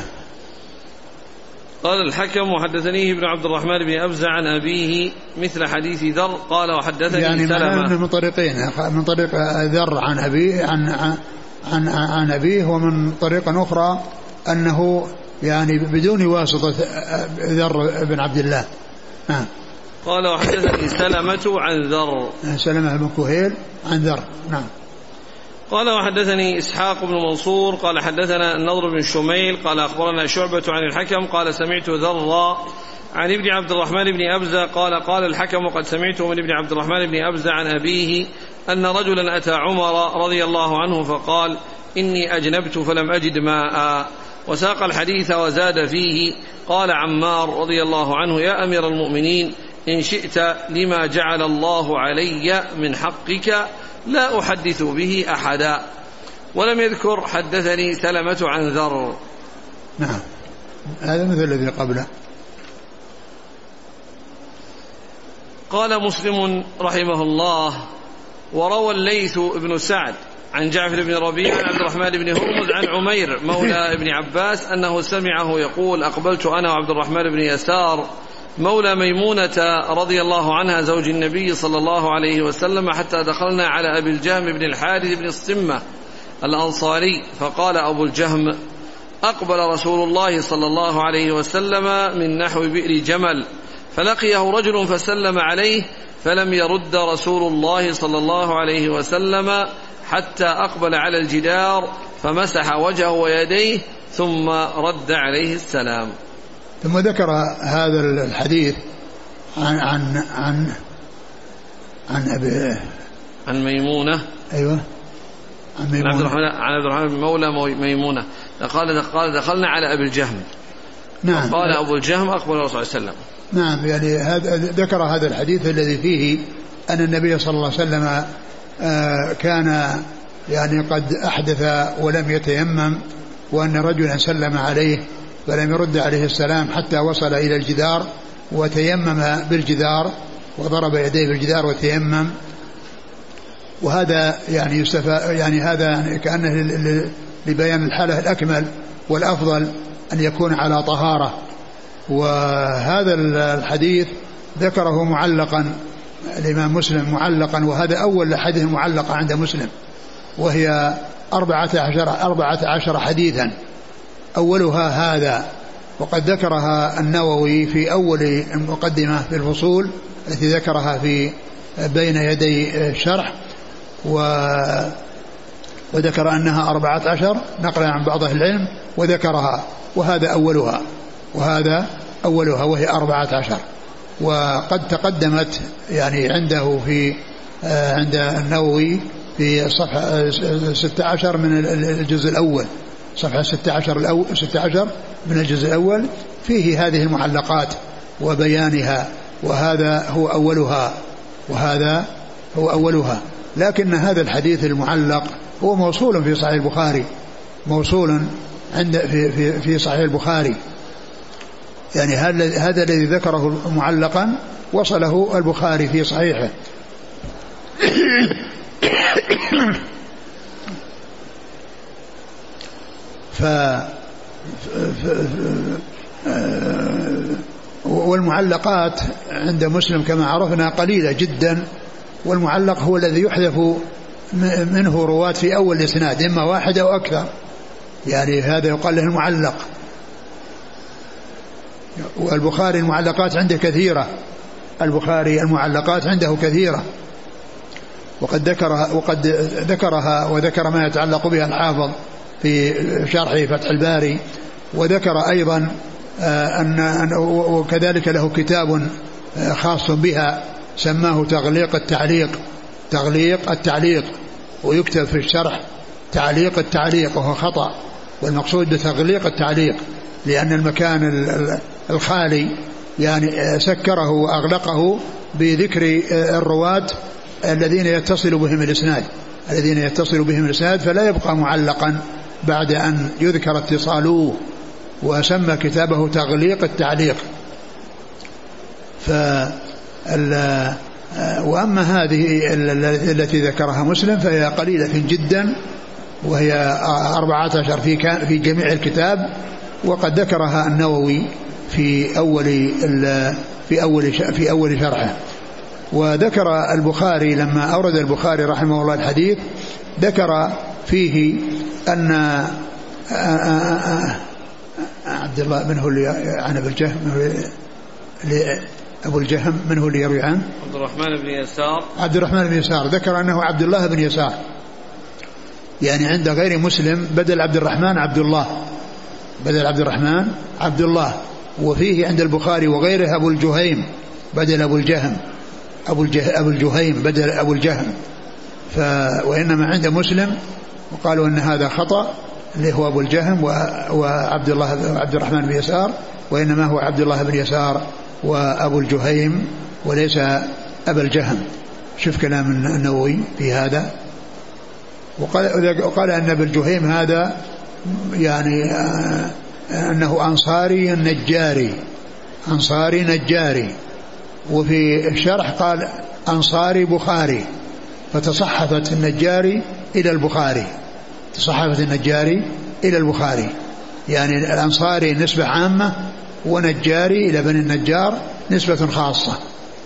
Speaker 1: قال الحكم وحدثنيه ابن عبد الرحمن بن أبزة عن أبيه مثل حديث ذر. قال وحدثني
Speaker 2: يعني
Speaker 1: سلمة
Speaker 2: من طريقين، من طريق ذر عن أبيه عن, عن, عن أبيه، ومن طريقة أخرى أنه يعني بدون واسطة ذر بن عبد الله. نعم.
Speaker 1: قال وحدثني سلمة عن ذر،
Speaker 2: سلمة بن كهيل عن ذر. نعم.
Speaker 1: قال وحدثني إسحاق بن منصور قال حدثنا النضر بن شميل قال أخبرنا شعبة عن الحكم قال سمعت ذرا عن ابن عبد الرحمن بن أبزة قال قال الحكم وقد سمعته من ابن عبد الرحمن بن أبزة عن أبيه أن رجلا أتى عمر رضي الله عنه فقال إني أجنبت فلم أجد ماء، وساق الحديث وزاد فيه. قال عمار رضي الله عنه يا أمير المؤمنين إن شئت لما جعل الله علي من حقك لا أحدث به أحدا. ولم يذكر حدثني سلمة عن ذر.
Speaker 2: نعم هذا مثل الذي قبله.
Speaker 1: قال مسلم رحمه الله وروى الليث بن سعد عن جعفر بن ربيع عن عبد الرحمن بن هرمز عن عمير مولى ابن عباس أنه سمعه يقول أقبلت أنا وعبد الرحمن بن يسار مولى ميمونة رضي الله عنها زوج النبي صلى الله عليه وسلم حتى دخلنا على أبي الجهم بن الحارث بن الصمة الأنصاري، فقال أبو الجهم أقبل رسول الله صلى الله عليه وسلم من نحو بئر جمل، فلقيه رجل فسلم عليه فلم يرد رسول الله صلى الله عليه وسلم حتى أقبل على الجدار فمسح وجهه ويديه ثم رد عليه السلام.
Speaker 2: ثم ذكر هذا الحديث عن عن عن عن أبي
Speaker 1: عن ميمونة.
Speaker 2: أيوة
Speaker 1: عن ميمونة عبد الرحمن عن عبد الرحمن مولى ميمونة قال قال دخلنا على أبي الجهم.
Speaker 2: نعم.
Speaker 1: قال أبو الجهم أقبل الرسول صلى الله عليه وسلم.
Speaker 2: نعم يعني هذا ذكر هذا الحديث الذي فيه أن النبي صلى الله عليه وسلم كان يعني قد أحدث ولم يتيمم، وأن رجلا سلم عليه فلم يرد عليه السلام حتى وصل إلى الجدار وتيمم بالجدار وضرب يديه بالجدار وتيمم. وهذا يعني يستفى يعني هذا كأنه لبيان الحالة الأكمل والأفضل أن يكون على طهارة. وهذا الحديث ذكره معلقا الإمام مسلم معلقا، وهذا أول حديث معلقة عند مسلم، وهي أربعة عشر, أربعة عشر حديثا أولها هذا، وقد ذكرها النووي في أول المقدمة في الفصول التي ذكرها في بين يدي الشرح، وذكر أنها أربعة عشر نقلا عن بعض أهل العلم وذكرها، وهذا أولها وهذا أولها وهي أربعة عشر. وقد تقدمت يعني عنده في عند النووي في صفحة ستة عشر من الجزء الأول، صفحة ستة عشر الأول ستة عشر من الجزء الأول فيه هذه المعلقات وبيانها، وهذا هو أولها وهذا هو أولها. لكن هذا الحديث المعلق هو موصول في صحيح البخاري، موصول عند في في في صحيح البخاري، يعني هذا الذي ذكره معلقا وصله البخاري في صحيحه. ف والمعلقات عند مسلم كما عرفنا قليلة جدا، والمعلق هو الذي يحذف منه رواة في أول الإسناد إما واحد أو أكثر، يعني هذا يقال له المعلق. والبخاري المعلقات عنده كثيرة، البخاري المعلقات عنده كثيرة، وقد ذكرها وقد ذكرها وذكر ما يتعلق بها الحافظ في شرح فتح الباري، وذكر أيضا أن وكذلك له كتاب خاص بها سماه تغليق التعليق، تغليق التعليق، ويكتب في الشرح تعليق التعليق وهو خطأ، والمقصود بتغليق التعليق لأن المكان الخالي يعني سكره وأغلقه بذكر الرواة الذين يتصل بهم الإسناد الذين يتصل بهم الإسناد فلا يبقى معلقا بعد أن يذكر اتصاله، وسمى كتابه تغليق التعليق. فال وأما هذه التي ذكرها مسلم فهي قليلة جدا، وهي أربعة عشر في في جميع الكتاب، وقد ذكرها النووي في أول في أول في أول شرحه. وذكر البخاري لما أورد البخاري رحمه الله الحديث ذكر فيه أن عبد الله من هو اللي عن أبو الجهم أبو الجهم من هو اللي يروي عنه؟
Speaker 1: عبد الرحمن بن يسار.
Speaker 2: عبد الرحمن بن يسار ذكر أنه عبد الله بن يسار، يعني عند غير مسلم بدل عبد الرحمن عبد الله، بدل عبد الرحمن عبد الله. وفيه عند البخاري وغيره أبو الجهيم بدل أبو الجهم، أبو, الجه أبو الجهيم بدل أبو الجهم. ف وإنما عند مسلم وقالوا أن هذا خطأ اللي هو أبو الجهم وعبد الله عبد الرحمن بن يسار، وإنما هو عبد الله بن يسار وأبو الجهيم وليس أبا الجهم. شوف كلام النووي في هذا. وقال, وقال أن أبا الجهيم هذا يعني أنه أنصاري نجاري، أنصاري نجاري. وفي الشرح قال أنصاري بخاري، فتصحفت النجاري إلى البخاري، تصحفت النجاري إلى البخاري، يعني الأنصاري نسبة عامة ونجاري إلى بني النجار نسبة خاصة.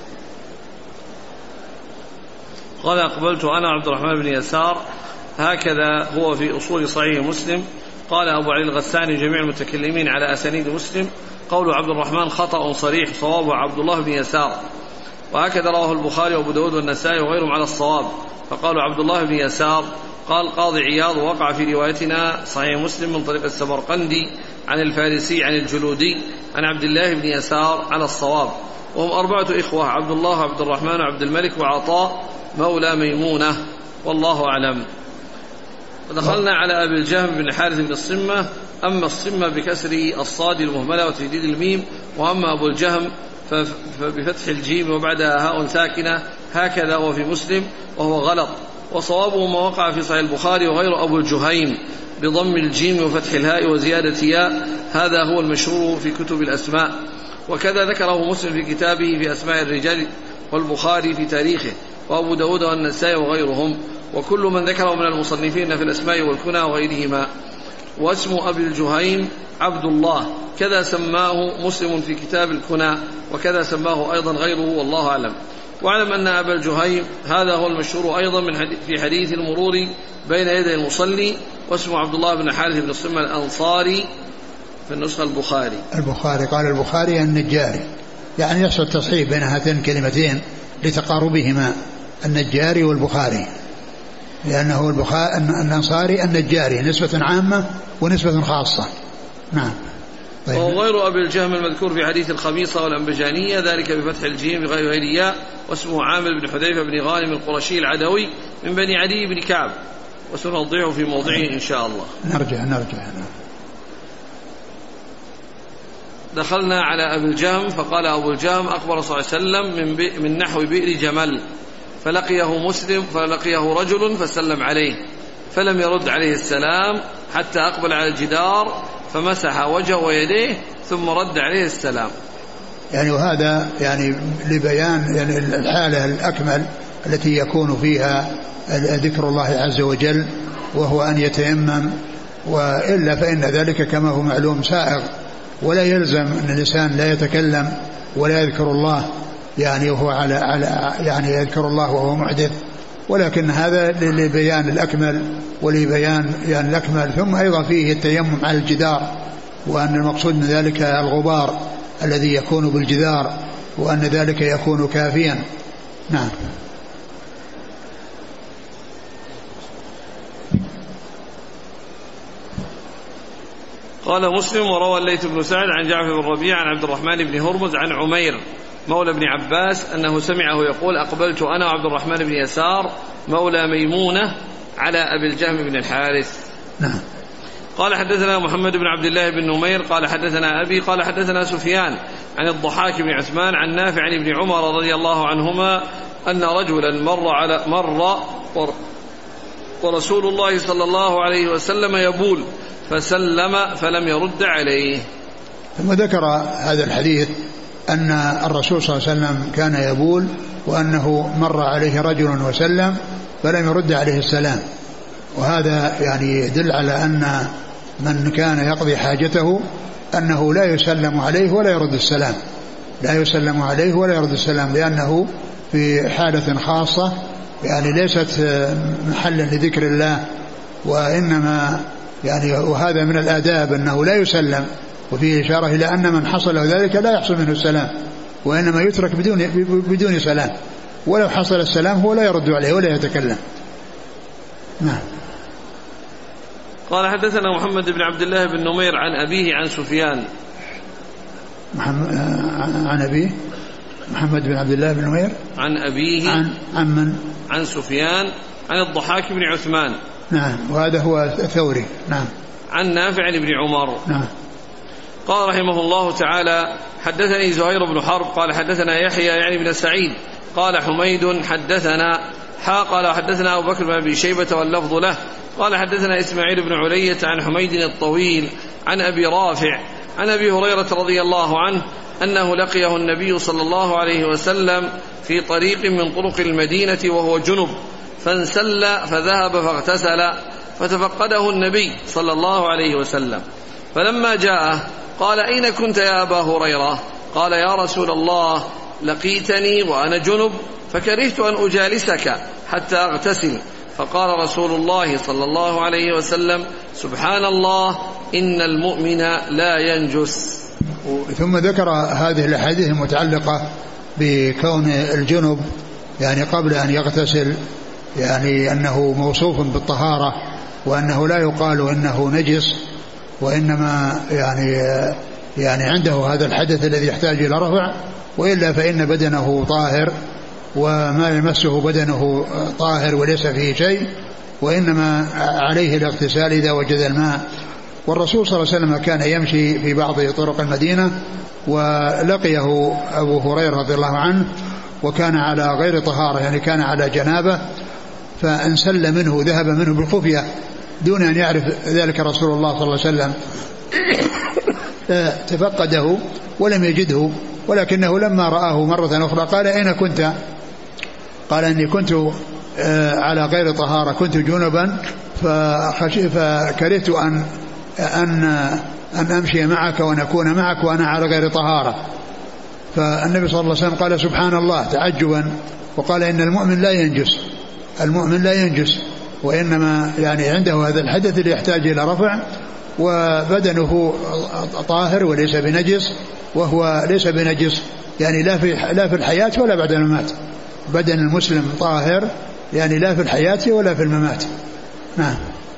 Speaker 1: قال أقبلت أنا عبد الرحمن بن يسار، هكذا هو في أصول صحيح مسلم. قال أبو علي الغساني جميع المتكلمين على أسانيد مسلم قول عبد الرحمن خطأ صريح، صواب عبد الله بن يسار. وهكذا رواه البخاري وابو داود والنسائي وغيرهم على الصواب، فقالوا عبد الله بن يسار. قال قاضي عياض وقع في روايتنا صحيح مسلم من طريق السمرقندي عن الفارسي عن الجلودي عن عبد الله بن يسار على الصواب. وهم أربعة إخوة، عبد الله وعبد الرحمن وعبد الملك وعطاء مولى ميمونة، والله أعلم. ودخلنا على أبي الجهم بن حارث بن الصمة، أما الصمة بكسر الصاد المهملة وتشديد الميم، وأما أبو الجهم فبفتح الجيم وبعدها هاء ساكنة، هكذا هو في مسلم وهو غلط. وصوابه ما وقع في صحيح البخاري وغير أبو الجهيم بضم الجيم وفتح الهاء وزيادة ياء، هذا هو المشهور في كتب الأسماء. وكذا ذكره مسلم في كتابه في أسماء الرجال، والبخاري في تاريخه، وأبو داود والنسائي وغيرهم، وكل من ذكره من المصنفين في الأسماء والكنى وغيرهما. واسم أبي الجهيم عبد الله، كذا سماه مسلم في كتاب الكنى، وكذا سماه أيضا غيره، والله أعلم. واعلم أن أبا الجهيم هذا هو المشهور أيضا من حديث في حديث المرور بين يدي المصلي، واسمه عبد الله بن حارث بن الصمة الأنصاري في النسخة البخاري.
Speaker 2: البخاري قال البخاري النجاري، يعني يحصل تصحيح بين هاتين الكلمتين لتقاربهما، النجاري والبخاري، لأنه البخاري الأنصاري النجاري نسبة عامة ونسبة خاصة. نعم.
Speaker 1: طيب. وغير أبي الجهم المذكور في حديث الخميصة والأنبجانية، ذلك بفتح الجيم بغير غيرياء، واسمه عامر بن حذيفة بن غانم القرشي العدوي من بني عدي بن كعب، وسنوضعه في موضعه إن شاء الله.
Speaker 2: نرجع نرجع
Speaker 1: دخلنا على أبي الجهم، فقال أبو الجهم أخبر صلى الله عليه وسلم من, من نحو بئر جمل، فلقيه مسلم فلقيه رجل فسلم عليه، فلم يرد عليه السلام حتى أقبل على الجدار فمسح وجهه ويديه ثم رد عليه السلام.
Speaker 2: يعني وهذا يعني لبيان يعني الحالة الأكمل التي يكون فيها ذكر الله عز وجل، وهو أن يتيمم، وإلا فإن ذلك كما هو معلوم سائغ، ولا يلزم أن الإنسان لا يتكلم ولا يذكر الله يعني وهو على على يعني يذكر الله وهو محدث، ولكن هذا لبيان الأكمل ولبيان يعني الأكمل. ثم أيضا فيه التيمم على الجدار، وأن المقصود من ذلك الغبار الذي يكون بالجدار، وأن ذلك يكون كافيا. نعم.
Speaker 1: قال مسلم وروى الليث بن سعد عن جعفر بن ربيع عن عبد الرحمن بن هرمز عن عمير مولى بن عباس أنه سمعه يقول أقبلت أنا وعبد الرحمن بن يسار مولى ميمونة على أبي الجهم بن الحارث.
Speaker 2: نعم.
Speaker 1: قال حدثنا محمد بن عبد الله بن نمير قال حدثنا أبي قال حدثنا سفيان عن الضحاك بن عثمان عن نافع عن ابن عمر رضي الله عنهما أن رجلا مر على مر ورسول الله صلى الله عليه وسلم يبول فسلم فلم يرد عليه.
Speaker 2: ثم ذكر هذا الحديث أن الرسول صلى الله عليه وسلم كان يبول، وأنه مر عليه رجل وسلم فلم يرد عليه السلام، وهذا يعني يدل على أن من كان يقضي حاجته أنه لا يسلم عليه ولا يرد السلام، لا يسلم عليه ولا يرد السلام، لأنه في حالة خاصة يعني ليست محلا لذكر الله، وإنما يعني وهذا من الآداب أنه لا يسلم، وفيه إشارة إلى أن من حصل له ذلك لا يحصل منه السلام، وإنما يترك بدون بدون سلام، ولو حصل السلام هو لا يرد عليه ولا يتكلم. نعم.
Speaker 1: قال حدثنا محمد بن عبد الله بن نمير عن أبيه عن سفيان.
Speaker 2: محمد عن أبيه محمد بن عبد الله بن نمير
Speaker 1: عن أبيه
Speaker 2: عن عن من؟
Speaker 1: عن سفيان عن الضحاك بن عثمان.
Speaker 2: نعم. وهذا هو الثوري. نعم.
Speaker 1: عن نافع بن عمر.
Speaker 2: نعم.
Speaker 1: قال رحمه الله تعالى: حدثني زهير بن حرب قال حدثنا يحيى يعني بن سعيد قال حميد حدثنا حا قال حدثنا أبو بكر بن أبي شيبة واللفظ له قال حدثنا إسماعيل بن علية عن حميد الطويل عن أبي رافع عن أبي هريرة رضي الله عنه أنه لقيه النبي صلى الله عليه وسلم في طريق من طرق المدينة وهو جنب فانسل فذهب فاغتسل فتفقده النبي صلى الله عليه وسلم فلما جاءه قال: أين كنت يا أبا هريرة؟ قال: يا رسول الله لقيتني وأنا جنب فكرهت أن أجالسك حتى أغتسل. فقال رسول الله صلى الله عليه وسلم: سبحان الله إن المؤمن لا ينجس.
Speaker 2: ثم ذكر هذه الأحاديث المتعلقة بكون الجنب يعني قبل أن يغتسل يعني أنه موصوف بالطهارة وأنه لا يقال إنه نجس وإنما يعني يعني عنده هذا الحدث الذي يحتاج إلى رفع وإلا فإن بدنه طاهر وما يمسه بدنه طاهر وليس فيه شيء وإنما عليه الاغتسال إذا وجد الماء. والرسول صلى الله عليه وسلم كان يمشي في بعض طرق المدينة ولقيه أبو هريرة رضي الله عنه وكان على غير طهارة يعني كان على جنابه فانسل منه ذهب منه بالخفية دون أن يعرف ذلك رسول الله صلى الله عليه وسلم تفقده ولم يجده ولكنه لما رآه مرة أخرى قال: أين كنت؟ قال: إني كنت على غير طهارة كنت جنبا فكرهت أن أن أن أمشي معك ونكون معك وأنا على غير طهارة. فالنبي صلى الله عليه وسلم قال: سبحان الله تعجبا وقال: إن المؤمن لا ينجس المؤمن لا ينجس وإنما يعني عنده هذا الحدث اللي يحتاج إلى رفع وبدنه طاهر وليس بنجس وهو ليس بنجس يعني لا في لا في الحياة ولا بعد الممات. بدن المسلم طاهر يعني لا في الحياة ولا في الممات. نعم.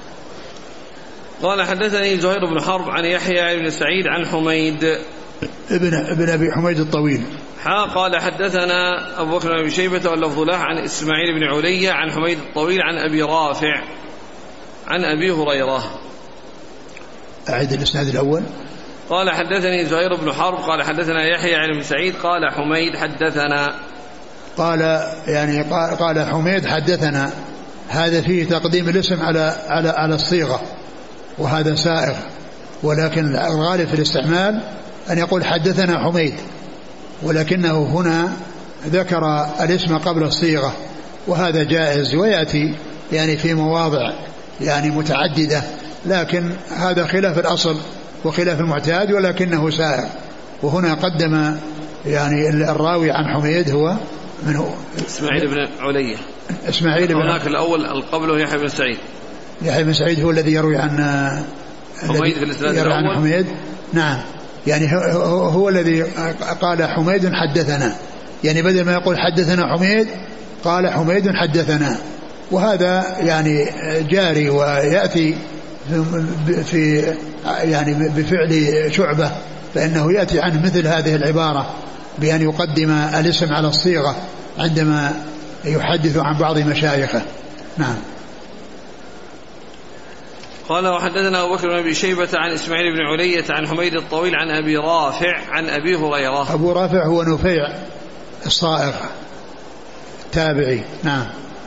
Speaker 1: قال حدثني زهير بن حرب عن يحيى بن سعيد عن حميد
Speaker 2: ابن ابن أبي حميد الطويل.
Speaker 1: حا قال حدثنا أبو بكر بن أبي شيبة واللفظ له عن إسماعيل بن علية عن حميد الطويل عن أبي رافع عن أبي هريرة.
Speaker 2: أعيد الإسناد الأول.
Speaker 1: قال حدثني زهير بن حرب قال حدثنا يحيى بن سعيد قال حميد حدثنا
Speaker 2: قال يعني قال, قال حميد حدثنا. هذا فيه تقديم الاسم على على على الصيغة وهذا سائغ ولكن الغالب في الاستعمال أن يقول حدثنا حميد ولكنه هنا ذكر الاسم قبل الصيغة وهذا جائز ويأتي يعني في مواضع يعني متعددة لكن هذا خلاف الأصل وخلاف المعتاد ولكنه سائغ. وهنا قدم يعني الراوي عن حميد هو من هو؟
Speaker 1: إسماعيل بن علية.
Speaker 2: إسماعيل بن
Speaker 1: هناك الأول القبله يحيى بن سعيد.
Speaker 2: يحيى بن سعيد هو الذي يروي عن
Speaker 1: حميد في الإسناد
Speaker 2: يروي
Speaker 1: الأول.
Speaker 2: عن حميد. نعم يعني هو, هو الذي قال حميد حدثنا يعني بدل ما يقول حدثنا حميد قال حميد حدثنا وهذا يعني جاري ويأتي في يعني بفعل شعبة فإنه يأتي عنه مثل هذه العبارة بأن يقدم الاسم على الصيغة عندما يحدث عن بعض مشايخه. نعم.
Speaker 1: قال وحدثنا أبو بكر بن أبي شيبة عن إسماعيل بن علية عن حميد الطويل عن أبي رافع عن أبي هريرة.
Speaker 2: أبو رافع هو نفيع الصائغ تابعي. نعم.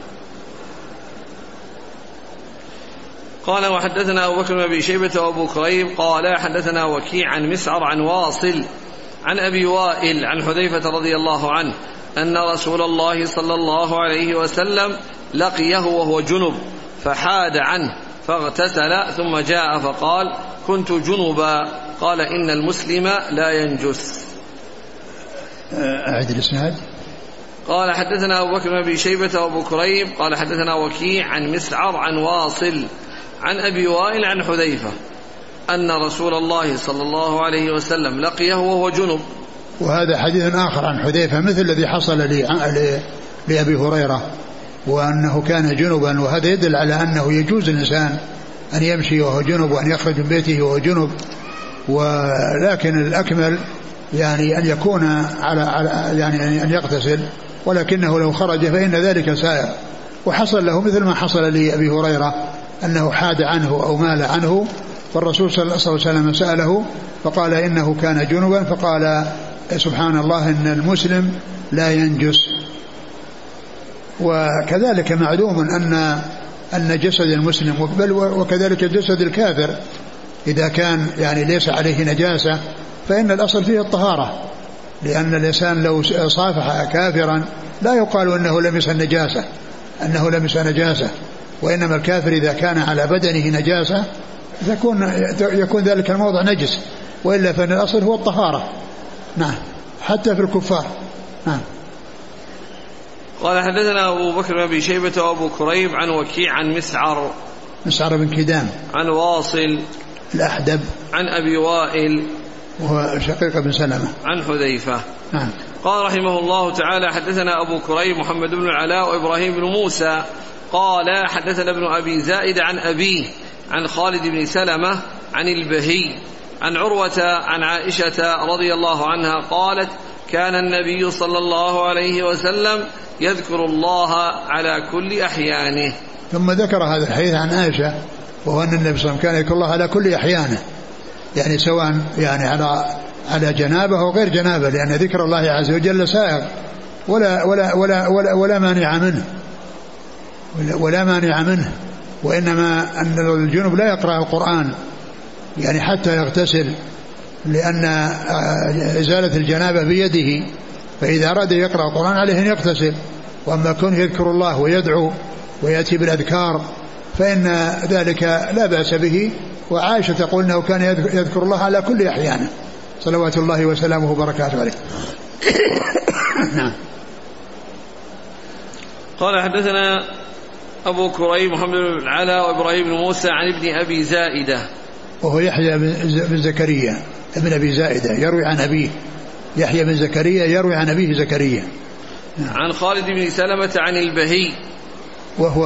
Speaker 1: قال وحدثنا أبو بكر بن أبي شيبة وأبو كريب قال حدثنا وكيع عن مسعر عن واصل عن أبي وائل عن حذيفة رضي الله عنه أن رسول الله صلى الله عليه وسلم لقيه وهو جنب فحاد عنه فاغتسل ثم جاء فقال كنت جنبا قال إن المسلم لا ينجس.
Speaker 2: أعد الإسناد.
Speaker 1: قال حدثنا أبو بكر بن أبي شيبة وأبو كريب قال حدثنا وكيع عن مسعر عن واصل عن أبي وائل عن حذيفة أن رسول الله صلى الله عليه وسلم لقيه وهو جنب.
Speaker 2: وهذا حديث آخر عن حذيفة مثل الذي حصل لأبي هريرة وأنه كان جنبا وهذا يدل على أنه يجوز الإنسان أن يمشي وهو جنب وأن يخرج من بيته وهو جنب ولكن الأكمل يعني أن يكون على يعني أن يغتسل ولكنه لو خرج فإن ذلك سائر وحصل له مثل ما حصل لأبي هريرة أنه حاد عنه أو مال عنه، فالرسول صلى الله عليه وسلم سأله فقال إنه كان جنبا، فقال سبحان الله إن المسلم لا ينجس. وكذلك معلوم أن أن جسد المسلم بل وكذلك جسد الكافر إذا كان يعني ليس عليه نجاسة فإن الأصل فيه الطهارة، لأن الإنسان لو صافح كافرا لا يقال أنه لمس النجاسة أنه لمس نجاسة، وإنما الكافر إذا كان على بدنه نجاسة يكون, يكون ذلك الموضع نجس، وإلا فإن الأصل هو الطهارة. نعم حتى في الكفار. نعم.
Speaker 1: قال حدثنا أبو بكر بن أبي شيبة وأبو كريب عن وكيع عن مسعر
Speaker 2: مسعر بن كدام
Speaker 1: عن واصل
Speaker 2: الأحدب
Speaker 1: عن أبي وائل
Speaker 2: وهو شقيق بن سلمة
Speaker 1: عن حذيفة.
Speaker 2: نعم.
Speaker 1: قال رحمه الله تعالى حدثنا أبو كريب محمد بن العلاء وإبراهيم بن موسى قال حدثنا ابن أبي زائد عن أبيه عن خالد بن سلمة عن البهي عن عروة عن عائشة رضي الله عنها قالت كان النبي صلى الله عليه وسلم يذكر الله على كل أحيانه.
Speaker 2: ثم ذكر هذا الحديث عن عائشة وهو أن النبي صلى الله عليه وسلم كان يذكر الله على كل أحيانه، يعني سواء يعني على على جنابه وغير جنابه، لأن ذكر الله عز وجل سائغ ولا ولا ولا ولا, ولا مانع منه ولا, ولا مانع منه وإنما أن الجنوب لا يقرأ القرآن يعني حتى يغتسل، لأن إزالة الجنابة بيده، فإذا أراد يقرأ القرآن عليه أن يغتسل. وأما كونه يذكر الله ويدعو ويأتي بالأذكار فإن ذلك لا بأس به. وعائشة تقول أنه كان يذكر الله على كل أحيانه صلوات الله وسلامه وبركاته عليه. نعم.
Speaker 1: قال حدثنا أبو كريب محمد بن العلاء وإبراهيم بن موسى عن ابن أبي زائدة
Speaker 2: وهو يحيى بن زكريا ابن أبي زائدة يروي عن أبيه، يحيى بن زكريا يروي عن أبيه زكريا.
Speaker 1: نعم. عن خالد بن سلمة عن البهي
Speaker 2: وهو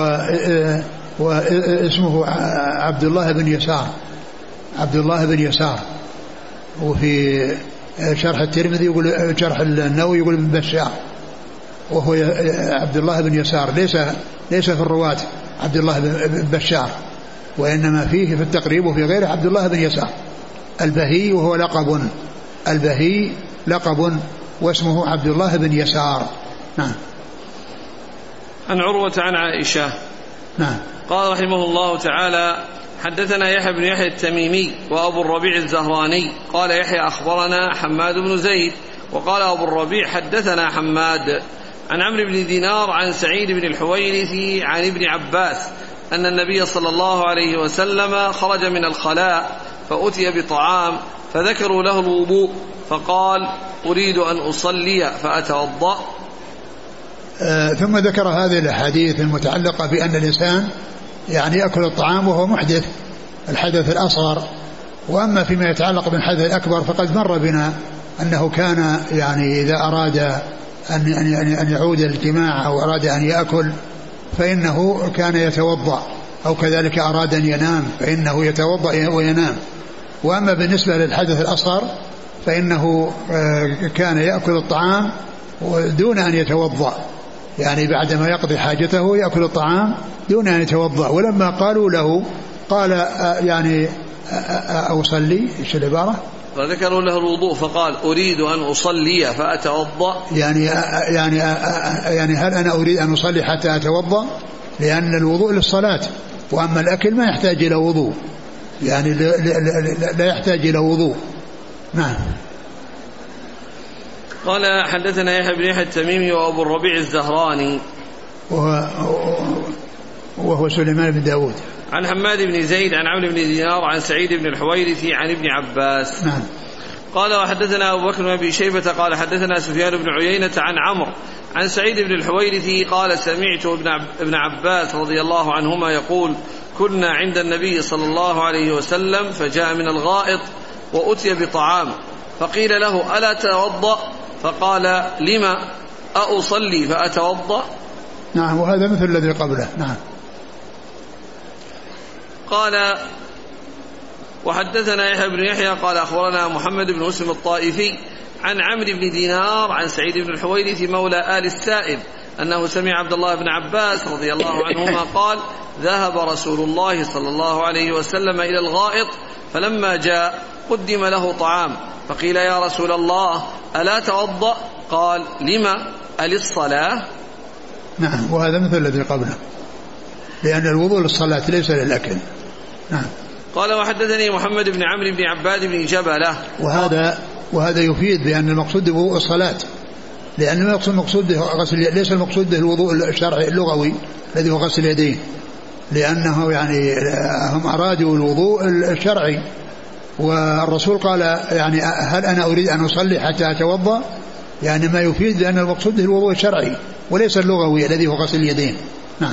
Speaker 2: اسمه عبد الله بن يسار عبد الله بن يسار وفي شرح الترمذي يقول شرح النووي يقول ابن بشار، وهو عبد الله بن يسار ليس ليس في الرواة عبد الله بن بشار، وإنما فيه في التقريب وفي غيره عبد الله بن يسار البهي، وهو لقب البهي لقب واسمه عبد الله بن يسار. نعم.
Speaker 1: عن عروة عن عائشة.
Speaker 2: نعم.
Speaker 1: قال رحمه الله تعالى حدثنا يحيى بن يحيى التميمي وأبو الربيع الزهراني قال يحيى أخبرنا حماد بن زيد وقال أبو الربيع حدثنا حماد عن عمرو بن دينار عن سعيد بن الحويرث عن ابن عباس أن النبي صلى الله عليه وسلم خرج من الخلاء فأتي بطعام فذكروا له الوضوء فقال أريد أن أصلي فأتوضأ.
Speaker 2: آه ثم ذكر هذه الأحاديث المتعلقة بأن الإنسان يعني يأكل الطعام وهو محدث الحدث الأصغر. وأما فيما يتعلق بالحدث الأكبر فقد مر بنا أنه كان يعني إذا أراد أن, أن, أن يعود الجماع أو أراد أن يأكل فإنه كان يتوضأ، أو كذلك أراد أن ينام فإنه يتوضأ وينام. وأما بالنسبة للحدث الأصغر فإنه كان يأكل الطعام دون أن يتوضأ، يعني بعدما يقضي حاجته يأكل الطعام دون أن يتوضأ. ولما قالوا له قال يعني أصلي، إيش العبارة؟
Speaker 1: فذكروا له الوضوء فقال أريد أن أصلي فأتوضأ،
Speaker 2: يعني يعني يعني هل أنا أريد أن أصلي حتى أتوضأ؟ لأن الوضوء للصلاة، وأما الأكل ما يحتاج إلى وضوء، يعني لا يحتاج إلى وضوء. نعم.
Speaker 1: قال حدثنا يحيى بن يحيى التميمي وأبو الربيع الزهراني
Speaker 2: وهو, وهو سليمان بن داود
Speaker 1: عن حماد بن زيد عن عمرو بن دينار عن سعيد بن الحويرث عن ابن عباس.
Speaker 2: نعم.
Speaker 1: قال وحدثنا أبو بكر بن أبي شيبة قال حدثنا سفيان بن عيينة عن عمرو عن سعيد بن الحويرث قال سمعت ابن عباس رضي الله عنهما يقول كنا عند النبي صلى الله عليه وسلم فجاء من الغائط وأتي بطعام فقيل له ألا توضأ؟ فقال لما أصلي فأتوضأ؟
Speaker 2: نعم. وهذا مثل الذي قبله. نعم.
Speaker 1: قال وحدثنا يحيى بن يحيى قال أخبرنا محمد بن مسلم الطائفي عن عمرو بن دينار عن سعيد بن الحويرث مولى آل السائب أنه سمع عبد الله بن عباس رضي الله عنهما قال ذهب رسول الله صلى الله عليه وسلم إلى الغائط فلما جاء قدم له طعام فقيل يا رسول الله ألا توضأ؟ قال لما؟ أللصلاة؟
Speaker 2: نعم، وهذا مثل الذي قبله، لأن الوضوء للصلاة ليس للأكل. نعم.
Speaker 1: قال وحدثني محمد بن عمرو بن عباد بن جبلة.
Speaker 2: وهذا وهذا يفيد بأن المقصود به الصلاة، لأن المقصود به غسل، ليس المقصود به الوضوء الشرعي اللغوي الذي هو غسل اليدين، لأنه يعني هم أرادوا الوضوء الشرعي، والرسول قال يعني هل أنا أريد أن أصلي حتى أتوضأ؟ يعني ما يفيد لأن المقصود به الوضوء الشرعي وليس اللغوي الذي هو غسل اليدين. نعم.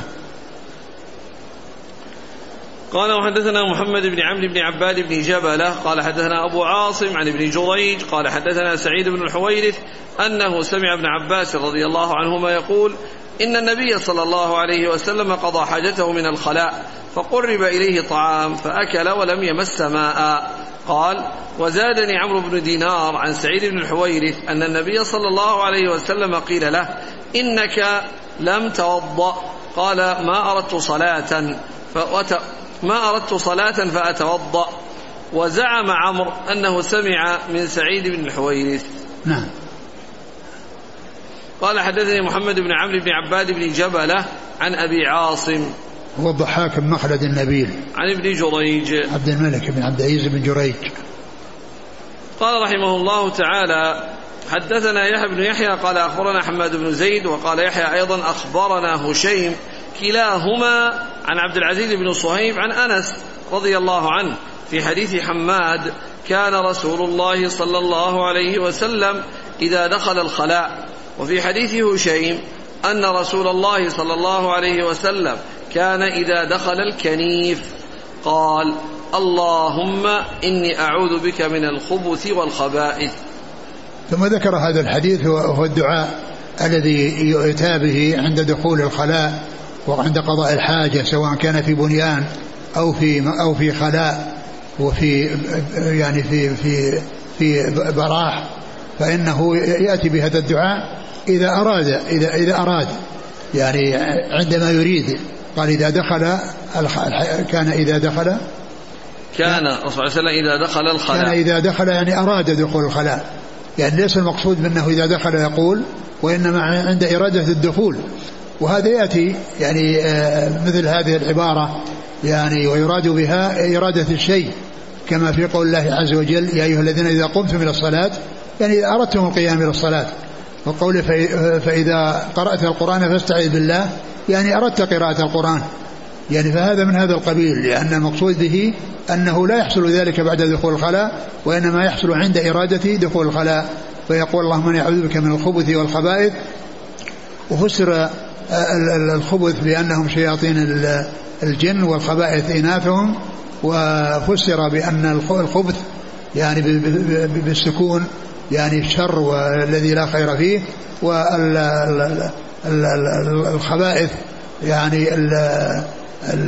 Speaker 1: قال وحدثنا محمد بن عمرو بن عباد بن جبلة قال حدثنا أبو عاصم عن ابن جريج قال حدثنا سعيد بن الحويرث أنه سمع ابن عباس رضي الله عنهما يقول إن النبي صلى الله عليه وسلم قضى حاجته من الخلاء فقرب إليه طعام فأكل ولم يمس ماء. قال وزادني عمرو بن دينار عن سعيد بن الحويرث أن النبي صلى الله عليه وسلم قيل له إنك لم توضأ؟ قال ما أردت صلاة فأت ما أردت صلاة فأتوضأ. وزعم عمرو أنه سمع من سعيد بن الحويرث.
Speaker 2: نعم.
Speaker 1: قال حدثني محمد بن عمرو بن عباد بن جبلة عن أبي عاصم
Speaker 2: هو الضحاك بن مخلد النبيل
Speaker 1: عن ابن جريج
Speaker 2: عبد الملك بن عبد العزيز بن جريج.
Speaker 1: قال رحمه الله تعالى حدثنا يحيى بن يحيى قال أخبرنا حماد بن زيد وقال يحيى أيضا أخبرنا هشيم كلاهما عن عبد العزيز بن صهيب عن أنس رضي الله عنه في حديث حماد كان رسول الله صلى الله عليه وسلم إذا دخل الخلاء. وفي حديث هشيم أن رسول الله صلى الله عليه وسلم كان إذا دخل الكنيف قال اللهم إني أعوذ بك من الخبث والخبائث.
Speaker 2: ثم ذكر هذا الحديث وهو الدعاء الذي يؤتى به عند دخول الخلاء وعند قضاء الحاجة سواء كان في بنيان أو في أو في خلاء وفي يعني في في في براح، فإنه يأتي بهذا الدعاء إذا أراد إذا إذا أراد يعني عندما يريد. قال إذا دخل كان إذا دخل
Speaker 1: كان الرسول صلى الله عليه وسلم إذا دخل الخلاء
Speaker 2: كان إذا دخل يعني أراد دخول الخلاء، يعني ليس المقصود منه إذا دخل يقول، وإنما عند إرادة الدخول. وهذا يأتي يعني مثل هذه العبارة يعني ويراد بها إرادة الشيء كما في قول الله عز وجل يا أيها الذين إذا قمتم إلى الصلاة يعني إذا أردتم القيام إلى الصلاة، وقوله فإذا قرأت القرآن فاستعذ بالله يعني أردت قراءة القرآن، يعني فهذا من هذا القبيل، لأن المقصود به أنه لا يحصل ذلك بعد دخول الخلاء وإنما يحصل عند إرادة دخول الخلاء، فيقول اللهم أنا أعوذ بك من الخبث والخبائث. وفسر الخبث بأنهم شياطين الجن والخبائث إناثهم، وفسر بأن الخبث يعني بالسكون يعني الشر والذي لا خير فيه، والخبائث يعني ال ال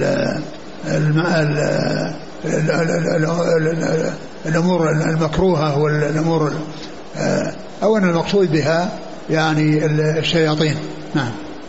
Speaker 2: الأمور المكروهة والأمور، أو أن المقصود بها يعني الشياطين. نعم.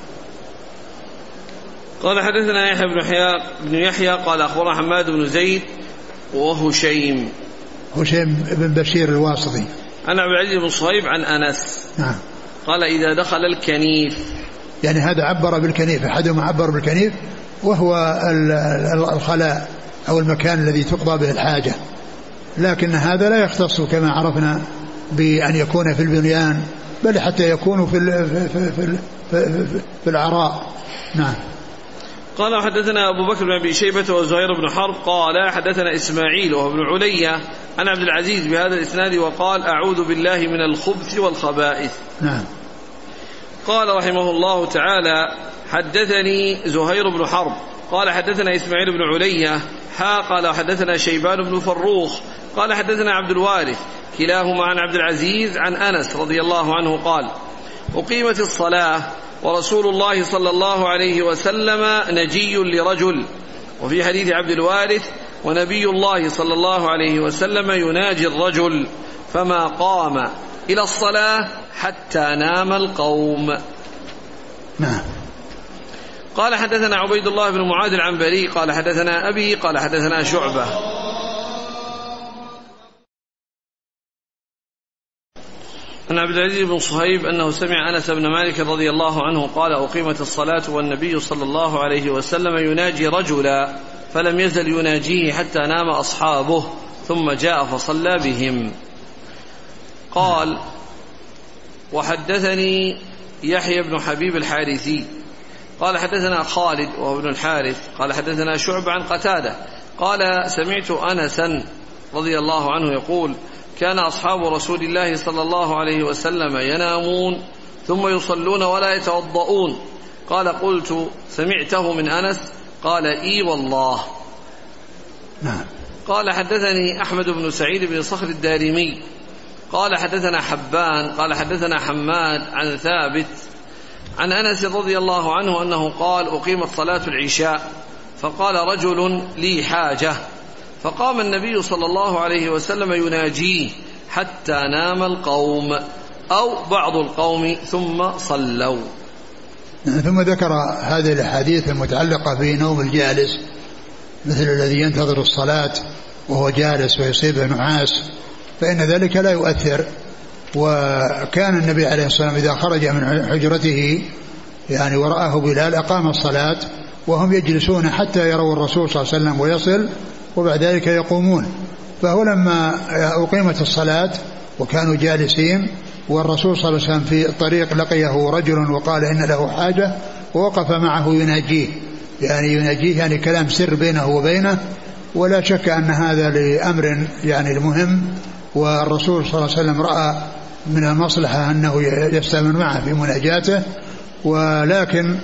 Speaker 1: قال حدثنا يحيى بن يحيى بن يحيى قال أخبرنا حماد بن زيد وهشيم
Speaker 2: هشيم بن بشير الواسطي
Speaker 1: عن عبد العزيز بن صهيب عن أنس.
Speaker 2: نعم.
Speaker 1: قال إذا دخل الكنيف،
Speaker 2: يعني هذا عبر بالكنيف، أحدهم عبر بالكنيف وهو الخلاء أو المكان الذي تقضى به الحاجة، لكن هذا لا يختص كما عرفنا بأن يكون في البنيان، بل حتى يكون في في في في, في العراء. نعم.
Speaker 1: قال حدثنا أبو بكر بن أبي شيبة وزهير بن حرب قال حدثنا إسماعيل وابن علية عن عبد العزيز بهذا الإسناد وقال أعوذ بالله من الخبث والخبائث.
Speaker 2: نعم.
Speaker 1: قال رحمه الله تعالى حدثني زهير بن حرب قال حدثنا إسماعيل بن علية حا قال حدثنا شيبان بن فروخ قال حدثنا عبد الوارث كلاهما عن عبد العزيز عن أنس رضي الله عنه قال أقيمت الصلاة ورسول الله صلى الله عليه وسلم نجي لرجل. وفي حديث عبد الوارث ونبي الله صلى الله عليه وسلم يناجي الرجل فما قام إلى الصلاة حتى نام القوم.
Speaker 2: نعم.
Speaker 1: قال حدثنا عبيد الله بن معاذ العنبري قال حدثنا أبي قال حدثنا شعبة عن عبد العزيز بن صهيب أنه سمع أنس بن مالك رضي الله عنه قال أقيمت الصلاة والنبي صلى الله عليه وسلم يناجي رجلا فلم يزل يناجيه حتى نام أصحابه ثم جاء فصلى بهم. قال وحدثني يحيى بن حبيب الحارثي قال حدثنا خالد وهو ابن الحارث قال حدثنا شعبة عن قتادة قال سمعت أنسا رضي الله عنه يقول كان أصحاب رسول الله صلى الله عليه وسلم ينامون ثم يصلون ولا يتوضؤون. قال قلت سمعته من أنس؟ قال إي والله.
Speaker 2: نعم.
Speaker 1: قال حدثني أحمد بن سعيد بن صخر الدارمي قال حدثنا حبان قال حدثنا حماد عن ثابت عن أنس رضي الله عنه أنه قال أقيمت صلاة العشاء فقال رجل لي حاجة فقام النبي صلى الله عليه وسلم يناجيه حتى نام القوم أو بعض القوم ثم صلوا.
Speaker 2: ثم ذكر هذه الأحاديث المتعلقة بنوم الجالس مثل الذي ينتظر الصلاة وهو جالس ويصيبه نعاس فإن ذلك لا يؤثر. وكان النبي عليه الصلاة والسلام إذا خرج من حجرته يعني ورآه بلال أقام الصلاة وهم يجلسون حتى يروا الرسول صلى الله عليه وسلم ويصل وبعد ذلك يقومون. فهو لما أقيمت الصلاة وكانوا جالسين والرسول صلى الله عليه وسلم في الطريق لقيه رجل وقال إن له حاجة ووقف معه يناجيه يعني يناجيه يعني كلام سر بينه وبينه ولا شك أن هذا لأمر يعني المهم. والرسول صلى الله عليه وسلم رأى من المصلحة أنه يستمر معه في مناجاته. ولكن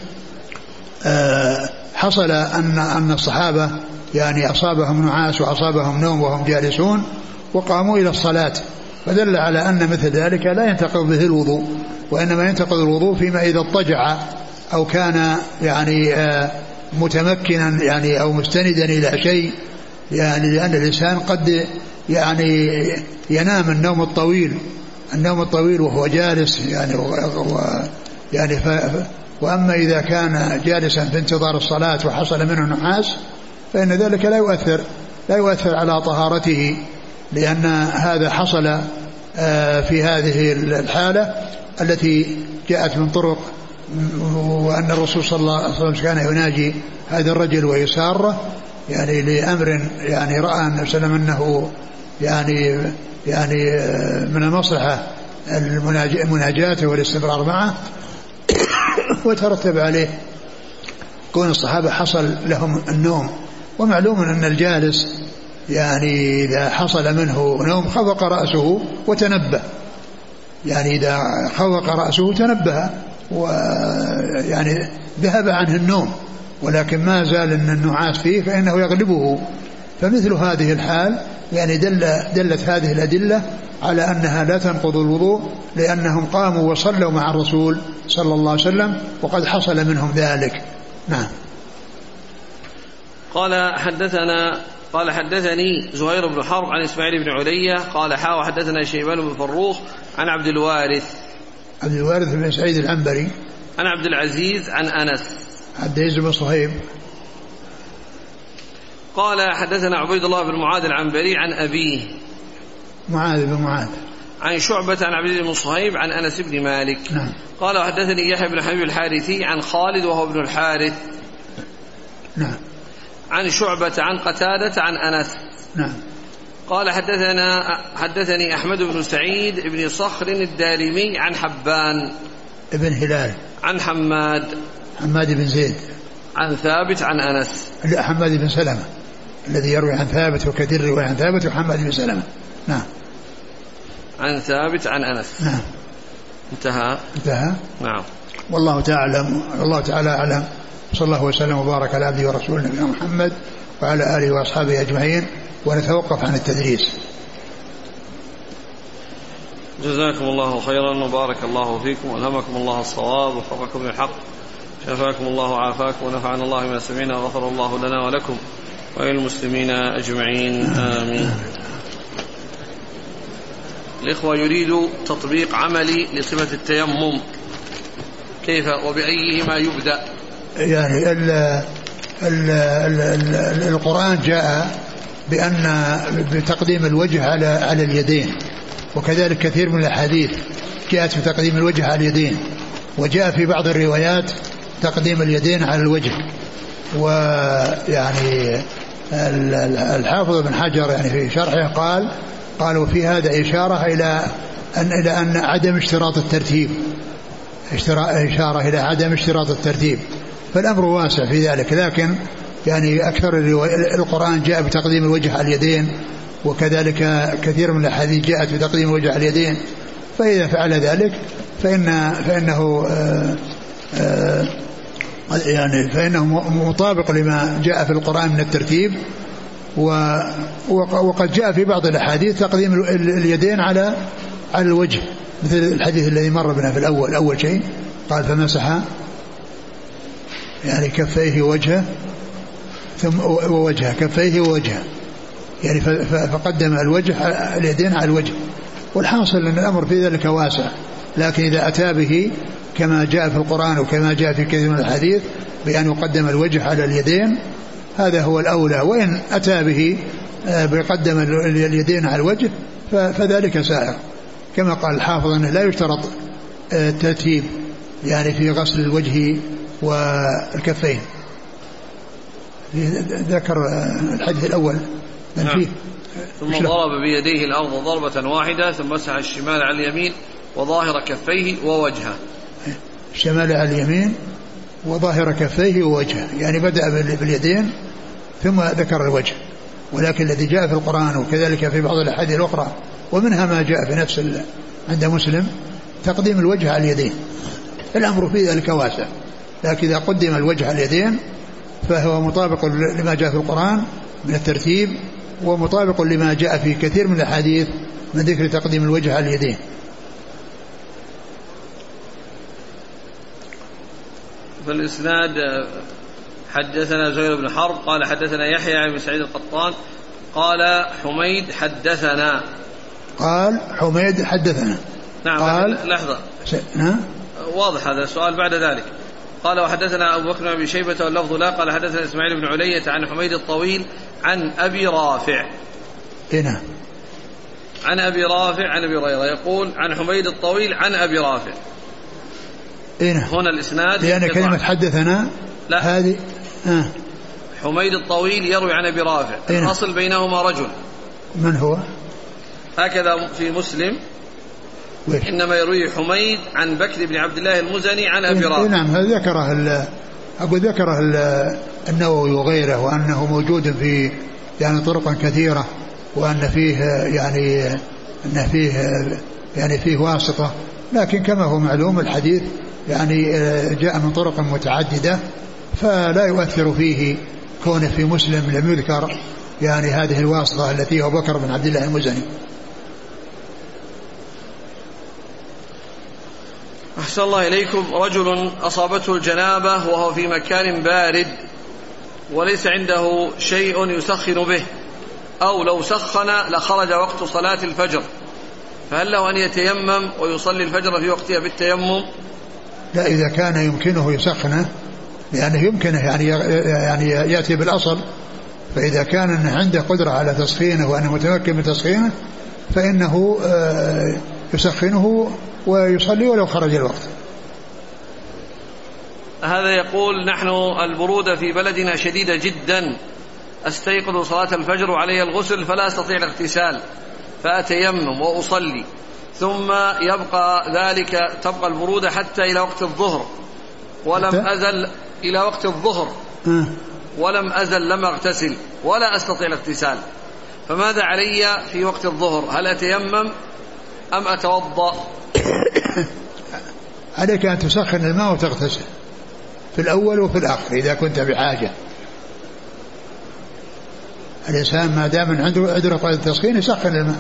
Speaker 2: حصل أن أن الصحابة يعني أصابهم نعاس وأصابهم نوم وهم جالسون وقاموا إلى الصلاة فدل على أن مثل ذلك لا ينتقض به الوضوء وإنما ينتقض الوضوء فيما إذا اضطجع أو كان يعني متمكنا يعني أو مستندا إلى شيء يعني لأن الإنسان قد يعني ينام النوم الطويل النوم الطويل وهو جالس يعني و يعني ف وأما إذا كان جالسا في انتظار الصلاة وحصل منه نعاس فإن ذلك لا يؤثر لا يؤثر على طهارته لأن هذا حصل في هذه الحالة التي جاءت من طرق وأن الرسول صلى الله عليه وسلم كان يناجي هذا الرجل ويساره يعني لأمر يعني رأى النبي صلى الله عليه وسلم أنه يعني يعني من المصلحة المناجاة والاستمرار معه وترتب عليه كون الصحابة حصل لهم النوم. ومعلوم أن الجالس يعني إذا حصل منه نوم خفق رأسه وتنبه يعني إذا خفق رأسه تنبه ويعني ذهب عنه النوم ولكن ما زال أن النعاس فيه فإنه يغلبه. فمثل هذه الحال يعني دل دلت هذه الأدلة على أنها لا تنقض الوضوء لأنهم قاموا وصلوا مع الرسول صلى الله عليه وسلم وقد حصل منهم ذلك. نعم.
Speaker 1: قال حدثنا قال حدثني زهير بن حرب عن إسماعيل بن علية قال حا وحدثنا شيبان بن فروخ عن عبد الوارث
Speaker 2: عبد الوارث بن سعيد العنبري
Speaker 1: عن عبد العزيز عن أنس
Speaker 2: عبد العزيز بن صهيب
Speaker 1: قال حدثنا عبيد الله بن معاذ العنبري عن أبيه
Speaker 2: معاذ بن معاذ
Speaker 1: عن شعبة عن عبد الله بن صهيب عن أنس بن مالك.
Speaker 2: نعم.
Speaker 1: قال حدثني يحيى بن حبيب الحارثي عن خالد وهو ابن الحارث.
Speaker 2: نعم.
Speaker 1: عن شعبة عن قتادة عن أنس.
Speaker 2: نعم.
Speaker 1: قال حدثنا حدثني أحمد بن سعيد بن صخر الدارمي عن حبان
Speaker 2: ابن هلال
Speaker 1: عن حماد
Speaker 2: حماد بن زيد
Speaker 1: عن ثابت عن أنس.
Speaker 2: لا حماد بن سلمة الذي يروي عن ثابت وكثير يروي عن ثابت وحماد بن سلمة. نعم.
Speaker 1: عن ثابت عن أنس.
Speaker 2: نعم.
Speaker 1: انتهى.
Speaker 2: انتهى.
Speaker 1: نعم.
Speaker 2: والله تعالى والله تعالى أعلم. صلى الله وسلم وبارك على عبده ورسوله نبينا محمد وعلى آله وأصحابه أجمعين ونتوقف عن التدريس.
Speaker 1: جزاكم الله خيرا وبارك الله فيكم وألهمكم الله الصواب ووفقكم للحق شفاكم الله وعافاكم ونفعنا الله بما سمعنا وغفر الله لنا ولكم وللمسلمين أجمعين آمين. الإخوة يريد تطبيق عملي لصفة التيمم كيف وبأيهما يبدأ؟
Speaker 2: يعني ال ال ال ال القرآن جاء بأن بتقديم الوجه على على اليدين، وكذلك كثير من الأحاديث جاءت بتقديم الوجه على اليدين، وجاء في بعض الروايات تقديم اليدين على الوجه. ويعني الحافظ ابن حجر يعني في شرحه قال قالوا في هذا إشارة إلى أن إلى أن عدم اشتراط الترتيب، إشارة إلى عدم اشتراط الترتيب، فالأمر واسع في ذلك. لكن يعني أكثر القرآن جاء بتقديم الوجه على اليدين، وكذلك كثير من الأحاديث جاءت بتقديم الوجه على اليدين، فإذا فعل ذلك فإن فإنه آآ آآ يعني فإنه مطابق لما جاء في القرآن من الترتيب. وقد جاء في بعض الأحاديث تقديم اليدين على على الوجه، مثل الحديث الذي مر بنا في الأول. أول شيء قال فمسح يعني كفيه وجهه ثم ووجهه كفيه ووجهه، يعني فقدم الوجه اليدين على الوجه. والحاصل أن الأمر في ذلك واسع، لكن إذا أتى به كما جاء في القرآن وكما جاء في كثير من الحديث بأن يقدم الوجه على اليدين هذا هو الأولى، وإن أتى به بقدم اليدين على الوجه فذلك سائر، كما قال الحافظ أنه لا يشترط الترتيب يعني في غسل الوجه والكفين. ذكر الحديث الأول من فيه
Speaker 1: ثم ضرب بيديه الأرض ضربة واحدة ثم مسح الشمال على اليمين وظاهر كفيه ووجهه.
Speaker 2: الشمال على اليمين وظاهر كفيه ووجهه، يعني بدأ باليدين ثم ذكر الوجه. ولكن الذي جاء في القرآن وكذلك في بعض الأحاديث الأخرى ومنها ما جاء في نفس عند مسلم تقديم الوجه على اليدين. الأمر في ذلك واسع، لكن إذا قدم الوجه على اليدين فهو مطابق لما جاء في القرآن من الترتيب، ومطابق لما جاء في كثير من الأحاديث من ذكر تقديم الوجه على اليدين.
Speaker 1: في الإسناد حدثنا زهير بن حرب قال حدثنا يحيى عن سعيد القطان قال حميد حدثنا
Speaker 2: قال حميد حدثنا
Speaker 1: نعم قال لحظة
Speaker 2: س... نعم
Speaker 1: واضح هذا السؤال بعد ذلك. قال وحدثنا أبو بكر بن شيبة واللفظ لا قال حدثنا إسماعيل بن علية عن حميد الطويل عن أبي رافع
Speaker 2: هنا
Speaker 1: عن أبي رافع عن أبي هريرة يقول عن حميد الطويل عن أبي رافع.
Speaker 2: هنا
Speaker 1: هنا الإسناد
Speaker 2: لأن كلمة حدثنا
Speaker 1: لا
Speaker 2: هذه آه.
Speaker 1: حميد الطويل يروي عن أبي رافع الأصل بينهما رجل.
Speaker 2: من هو؟
Speaker 1: هكذا في مسلم ويش. إنما يروي حميد عن بكر بن عبد الله المزني عن أبي رافع.
Speaker 2: نعم هذا ذكره أقول ذكره النووي وغيره، وأنه موجود في يعني طرق كثيرة، وأن فيه يعني أن فيه يعني فيه واسطة، لكن كما هو معلوم الحديث يعني جاء من طرق متعددة، فلا يؤثر فيه كونه في مسلم لم يذكر يعني هذه الواسطة التي هو بكر بن عبد الله المزني.
Speaker 1: أحسن الله إليكم. رجل أصابته الجنابة وهو في مكان بارد وليس عنده شيء يسخن به، أو لو سخن لخرج وقت صلاة الفجر، فهل له أن يتيمم ويصلي الفجر في وقتها بالتيمم؟
Speaker 2: لا، إذا كان يمكنه يسخنه لأنه يمكنه يعني يعني يأتي بالأصل، فإذا كان عنده قدرة على تسخينه وأنه متمكن من تسخينه فإنه يسخنه ويصلي ولو خرج الوقت.
Speaker 1: هذا يقول نحن البرودة في بلدنا شديدة جدا، أستيقظ صلاة الفجر وعلي الغسل فلا أستطيع الاغتسال، فأتيمم وأصلي، ثم يبقى ذلك تبقى البرودة حتى إلى وقت الظهر، ولم أزل إلى وقت الظهر ولم أزل لم أغتسل ولا أستطيع الاغتسال، فماذا علي في وقت الظهر؟ هل أتيمم أم أتوضأ؟
Speaker 2: عليك أن تسخن الماء وتغتسل في الأول وفي الآخر إذا كنت بحاجة. الإنسان ما دام عنده قدرة على التسخين يسخن الماء،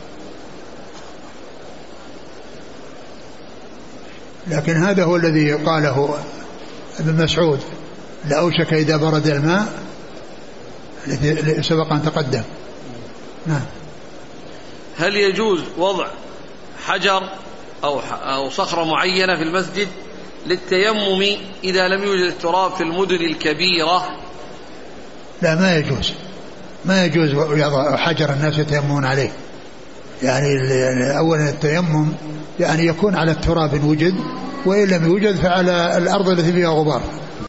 Speaker 2: لكن هذا هو الذي قاله ابن مسعود: لأوشك إذا برد الماء، الذي سبق أن تقدم. نعم.
Speaker 1: هل يجوز وضع حجر أو أو صخرة معينة في المسجد للتيمم إذا لم يوجد التراب في المدن الكبيرة؟
Speaker 2: لا ما يجوز، ما يجوز يضع حجر الناس يتيممون عليه. يعني أولا التيمم يعني يكون على التراب إن وجد، وإن لم يوجد فعلى الأرض التي فيها غبار.